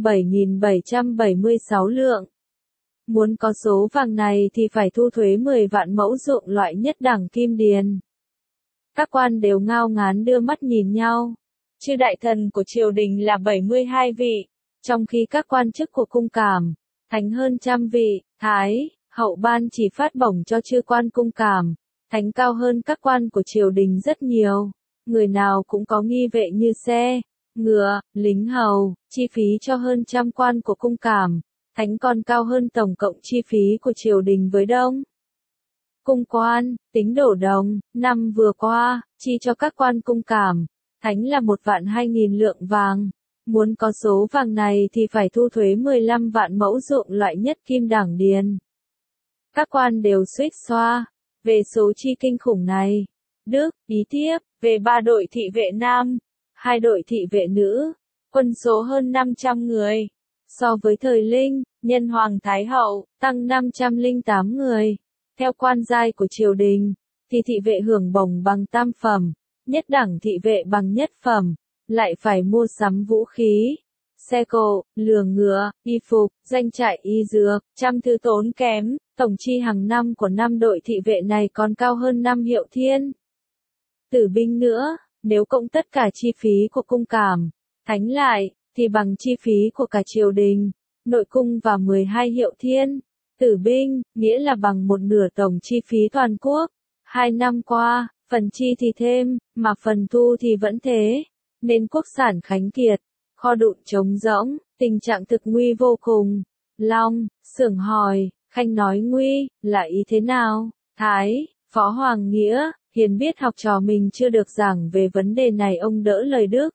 7.776 lượng. Muốn có số vàng này thì phải thu thuế 10 vạn mẫu ruộng loại nhất đẳng kim điền. Các quan đều ngao ngán đưa mắt nhìn nhau. Chư đại thần của triều đình là 72 vị, trong khi các quan chức của cung Cảm, Thánh hơn 100 vị. Thái, Hậu ban chỉ phát bổng cho chư quan cung cảm, thánh cao hơn các quan của triều đình rất nhiều. Người nào cũng có nghi vệ như xe, ngựa, lính hầu, chi phí cho hơn trăm quan của cung cảm, thánh còn cao hơn tổng cộng chi phí của triều đình với đông. Cung quan, tính đổ đồng, năm vừa qua, chi cho các quan cung cảm, thánh là 1.200.000 lượng vàng. Muốn có số vàng này thì phải thu thuế 15 vạn mẫu ruộng loại nhất kim đảng điền. Các quan đều suýt xoa, về số chi kinh khủng này. Đức, ý tiếp, về 3 đội thị vệ nam, 2 đội thị vệ nữ, quân số hơn 500 người. So với thời Linh, nhân Hoàng Thái Hậu, tăng 508 người. Theo quan giai của triều đình, thì thị vệ hưởng bổng bằng tam phẩm, nhất đẳng thị vệ bằng nhất phẩm, lại phải mua sắm vũ khí, xe cộ, lừa ngựa, y phục, danh trại y dược, trăm thứ tốn kém, tổng chi hàng năm của 5 đội thị vệ này còn cao hơn 5 hiệu thiên. Tử binh nữa, nếu cộng tất cả chi phí của cung cảm, thánh lại, thì bằng chi phí của cả triều đình, nội cung và 12 hiệu thiên. Tử binh, nghĩa là bằng 1/2 tổng chi phí toàn quốc. 2 năm qua, phần chi thì thêm, mà phần thu thì vẫn thế. Nên quốc sản khánh kiệt, kho đụn trống rỗng, tình trạng thực nguy vô cùng. Long, Xưởng hỏi, Khanh nói nguy, là ý thế nào? Thái, Phó Hoàng Nghĩa, hiền biết học trò mình chưa được giảng về vấn đề này, ông đỡ lời Đức.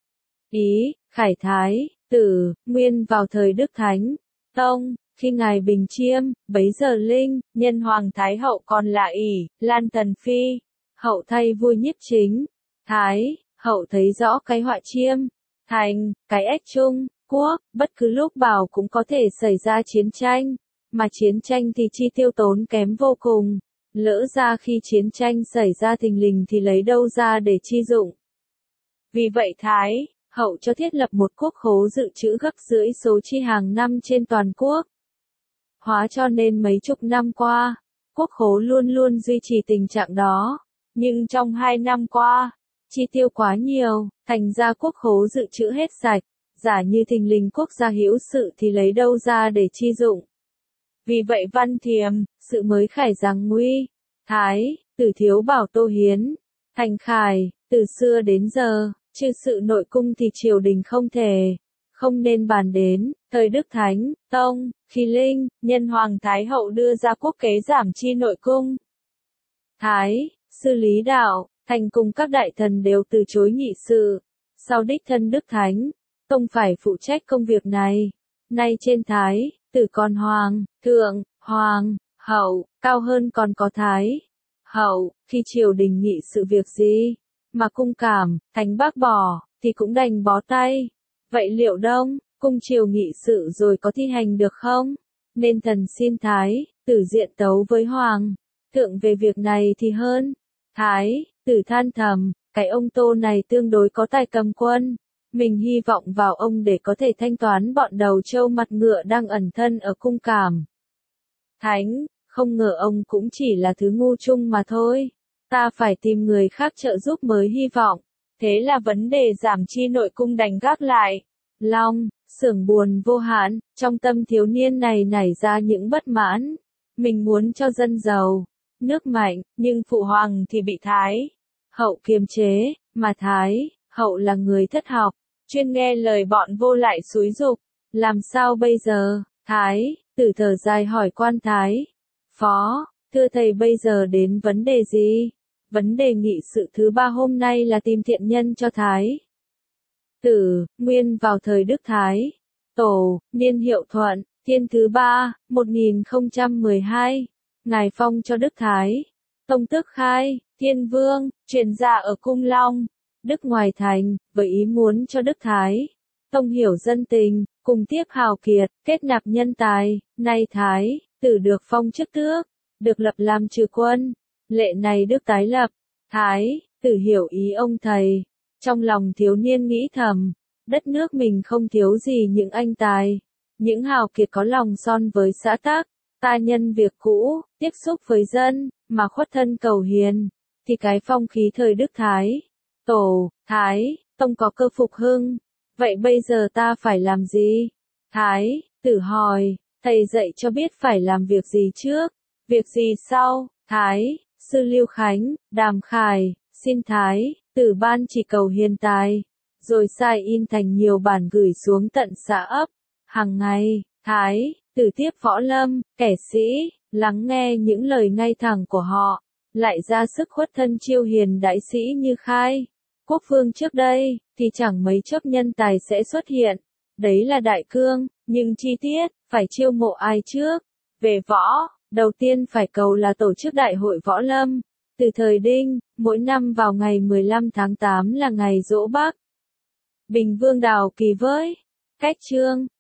Ý, Khải Thái, Tử, nguyên vào thời Đức Thánh Tông, khi ngài Bình Chiêm, bấy giờ Linh, nhân Hoàng Thái Hậu còn là ỷ, Lan Tần Phi, Hậu thay vua Nhiếp Chính. Thái, Hậu thấy rõ cái họa Chiêm, Thành, cái ách chung, quốc, bất cứ lúc bảo cũng có thể xảy ra chiến tranh, mà chiến tranh thì chi tiêu tốn kém vô cùng. Lỡ ra khi chiến tranh xảy ra thình lình thì lấy đâu ra để chi dụng. Vì vậy Thái, Hậu cho thiết lập một quốc khố dự trữ gấp rưỡi số chi hàng năm trên toàn quốc. Hóa cho nên mấy chục năm qua, quốc khố luôn luôn duy trì tình trạng đó. Nhưng trong 2 năm qua, chi tiêu quá nhiều, thành ra quốc khố dự trữ hết sạch. Giả như thình lình quốc gia hữu sự thì lấy đâu ra để chi dụng. Vì vậy Văn Thiềm, sự mới khải rằng nguy. Thái, Tử thiếu bảo Tô Hiến. Thành khải, từ xưa đến giờ, trừ sự nội cung thì triều đình không nên bàn đến. Thời Đức Thánh Tông, khi Linh, nhân Hoàng Thái Hậu đưa ra quốc kế giảm chi nội cung. Thái, Sư Lý Đạo, Thành cùng các đại thần đều từ chối nghị sự. Sau đích thân Đức Thánh Tông phải phụ trách công việc này. Nay trên Thái, Tử còn Hoàng, Thượng, Hoàng, Hậu, cao hơn còn có Thái, Hậu, khi triều đình nghị sự việc gì, mà cung cảm, Thánh bác bỏ, thì cũng đành bó tay. Vậy liệu Đông, cung triều nghị sự rồi có thi hành được không? Nên thần xin Thái, Tử diện tấu với Hoàng, Thượng về việc này thì hơn. Thái, Tử than thầm, cái ông Tô này tương đối có tài cầm quân. Mình hy vọng vào ông để có thể thanh toán bọn đầu trâu mặt ngựa đang ẩn thân ở cung cảm. Thánh, không ngờ ông cũng chỉ là thứ ngu chung mà thôi. Ta phải tìm người khác trợ giúp mới hy vọng. Thế là vấn đề giảm chi nội cung đành gác lại. Long, Xưởng buồn vô hạn, trong tâm thiếu niên này nảy ra những bất mãn. Mình muốn cho dân giàu, nước mạnh, nhưng phụ hoàng thì bị Thái Hậu kiềm chế, mà Thái Hậu là người thất học, chuyên nghe lời bọn vô lại xúi giục. Làm sao bây giờ? Thái Tử thở dài hỏi quan Thái Phó, thưa thầy bây giờ đến vấn đề gì? Vấn đề nghị sự thứ 3 hôm nay là tìm thiện nhân cho Thái Tử, nguyên vào thời Đức Thái Tổ, niên Hiệu Thuận, thiên thứ 3, 1012. Ngài phong cho Đức Thái Tông tước khai, Thiên Vương, truyền ra ở Cung Long, Đức ngoài thành, với ý muốn cho Đức Thái Tông hiểu dân tình, cùng tiếp hào kiệt, kết nạp nhân tài. Nay Thái Tử được phong chức tước, được lập làm trừ quân. Lệ này Đức tái lập. Thái Tử hiểu ý ông thầy. Trong lòng thiếu niên nghĩ thầm, đất nước mình không thiếu gì những anh tài, những hào kiệt có lòng son với xã tắc. Ta nhân việc cũ, tiếp xúc với dân, mà khuất thân cầu hiền, thì cái phong khí thời Đức Thái Tổ, Thái Tông có cơ phục hưng. Vậy bây giờ ta phải làm gì? Thái Tử hỏi, Thầy dạy cho biết phải làm việc gì trước, việc gì sau. Thái, sư Lưu Khánh, Đàm Khải, xin Thái, tử ban chỉ cầu hiền tài. Rồi sai in thành nhiều bản gửi xuống tận xã ấp. Hàng ngày, Thái, tử tiếp võ lâm, kẻ sĩ, lắng nghe những lời ngay thẳng của họ, lại ra sức khuất thân chiêu hiền đại sĩ như Khai, Quốc Vương trước đây, thì chẳng mấy chốc nhân tài sẽ xuất hiện. Đấy là đại cương, nhưng chi tiết, phải chiêu mộ ai trước? Về võ, đầu tiên phải cầu là tổ chức đại hội võ lâm. Từ thời Đinh, mỗi năm vào ngày 15 tháng 8 là ngày giỗ Bắc Bình Vương Đào Kỳ với cách chương,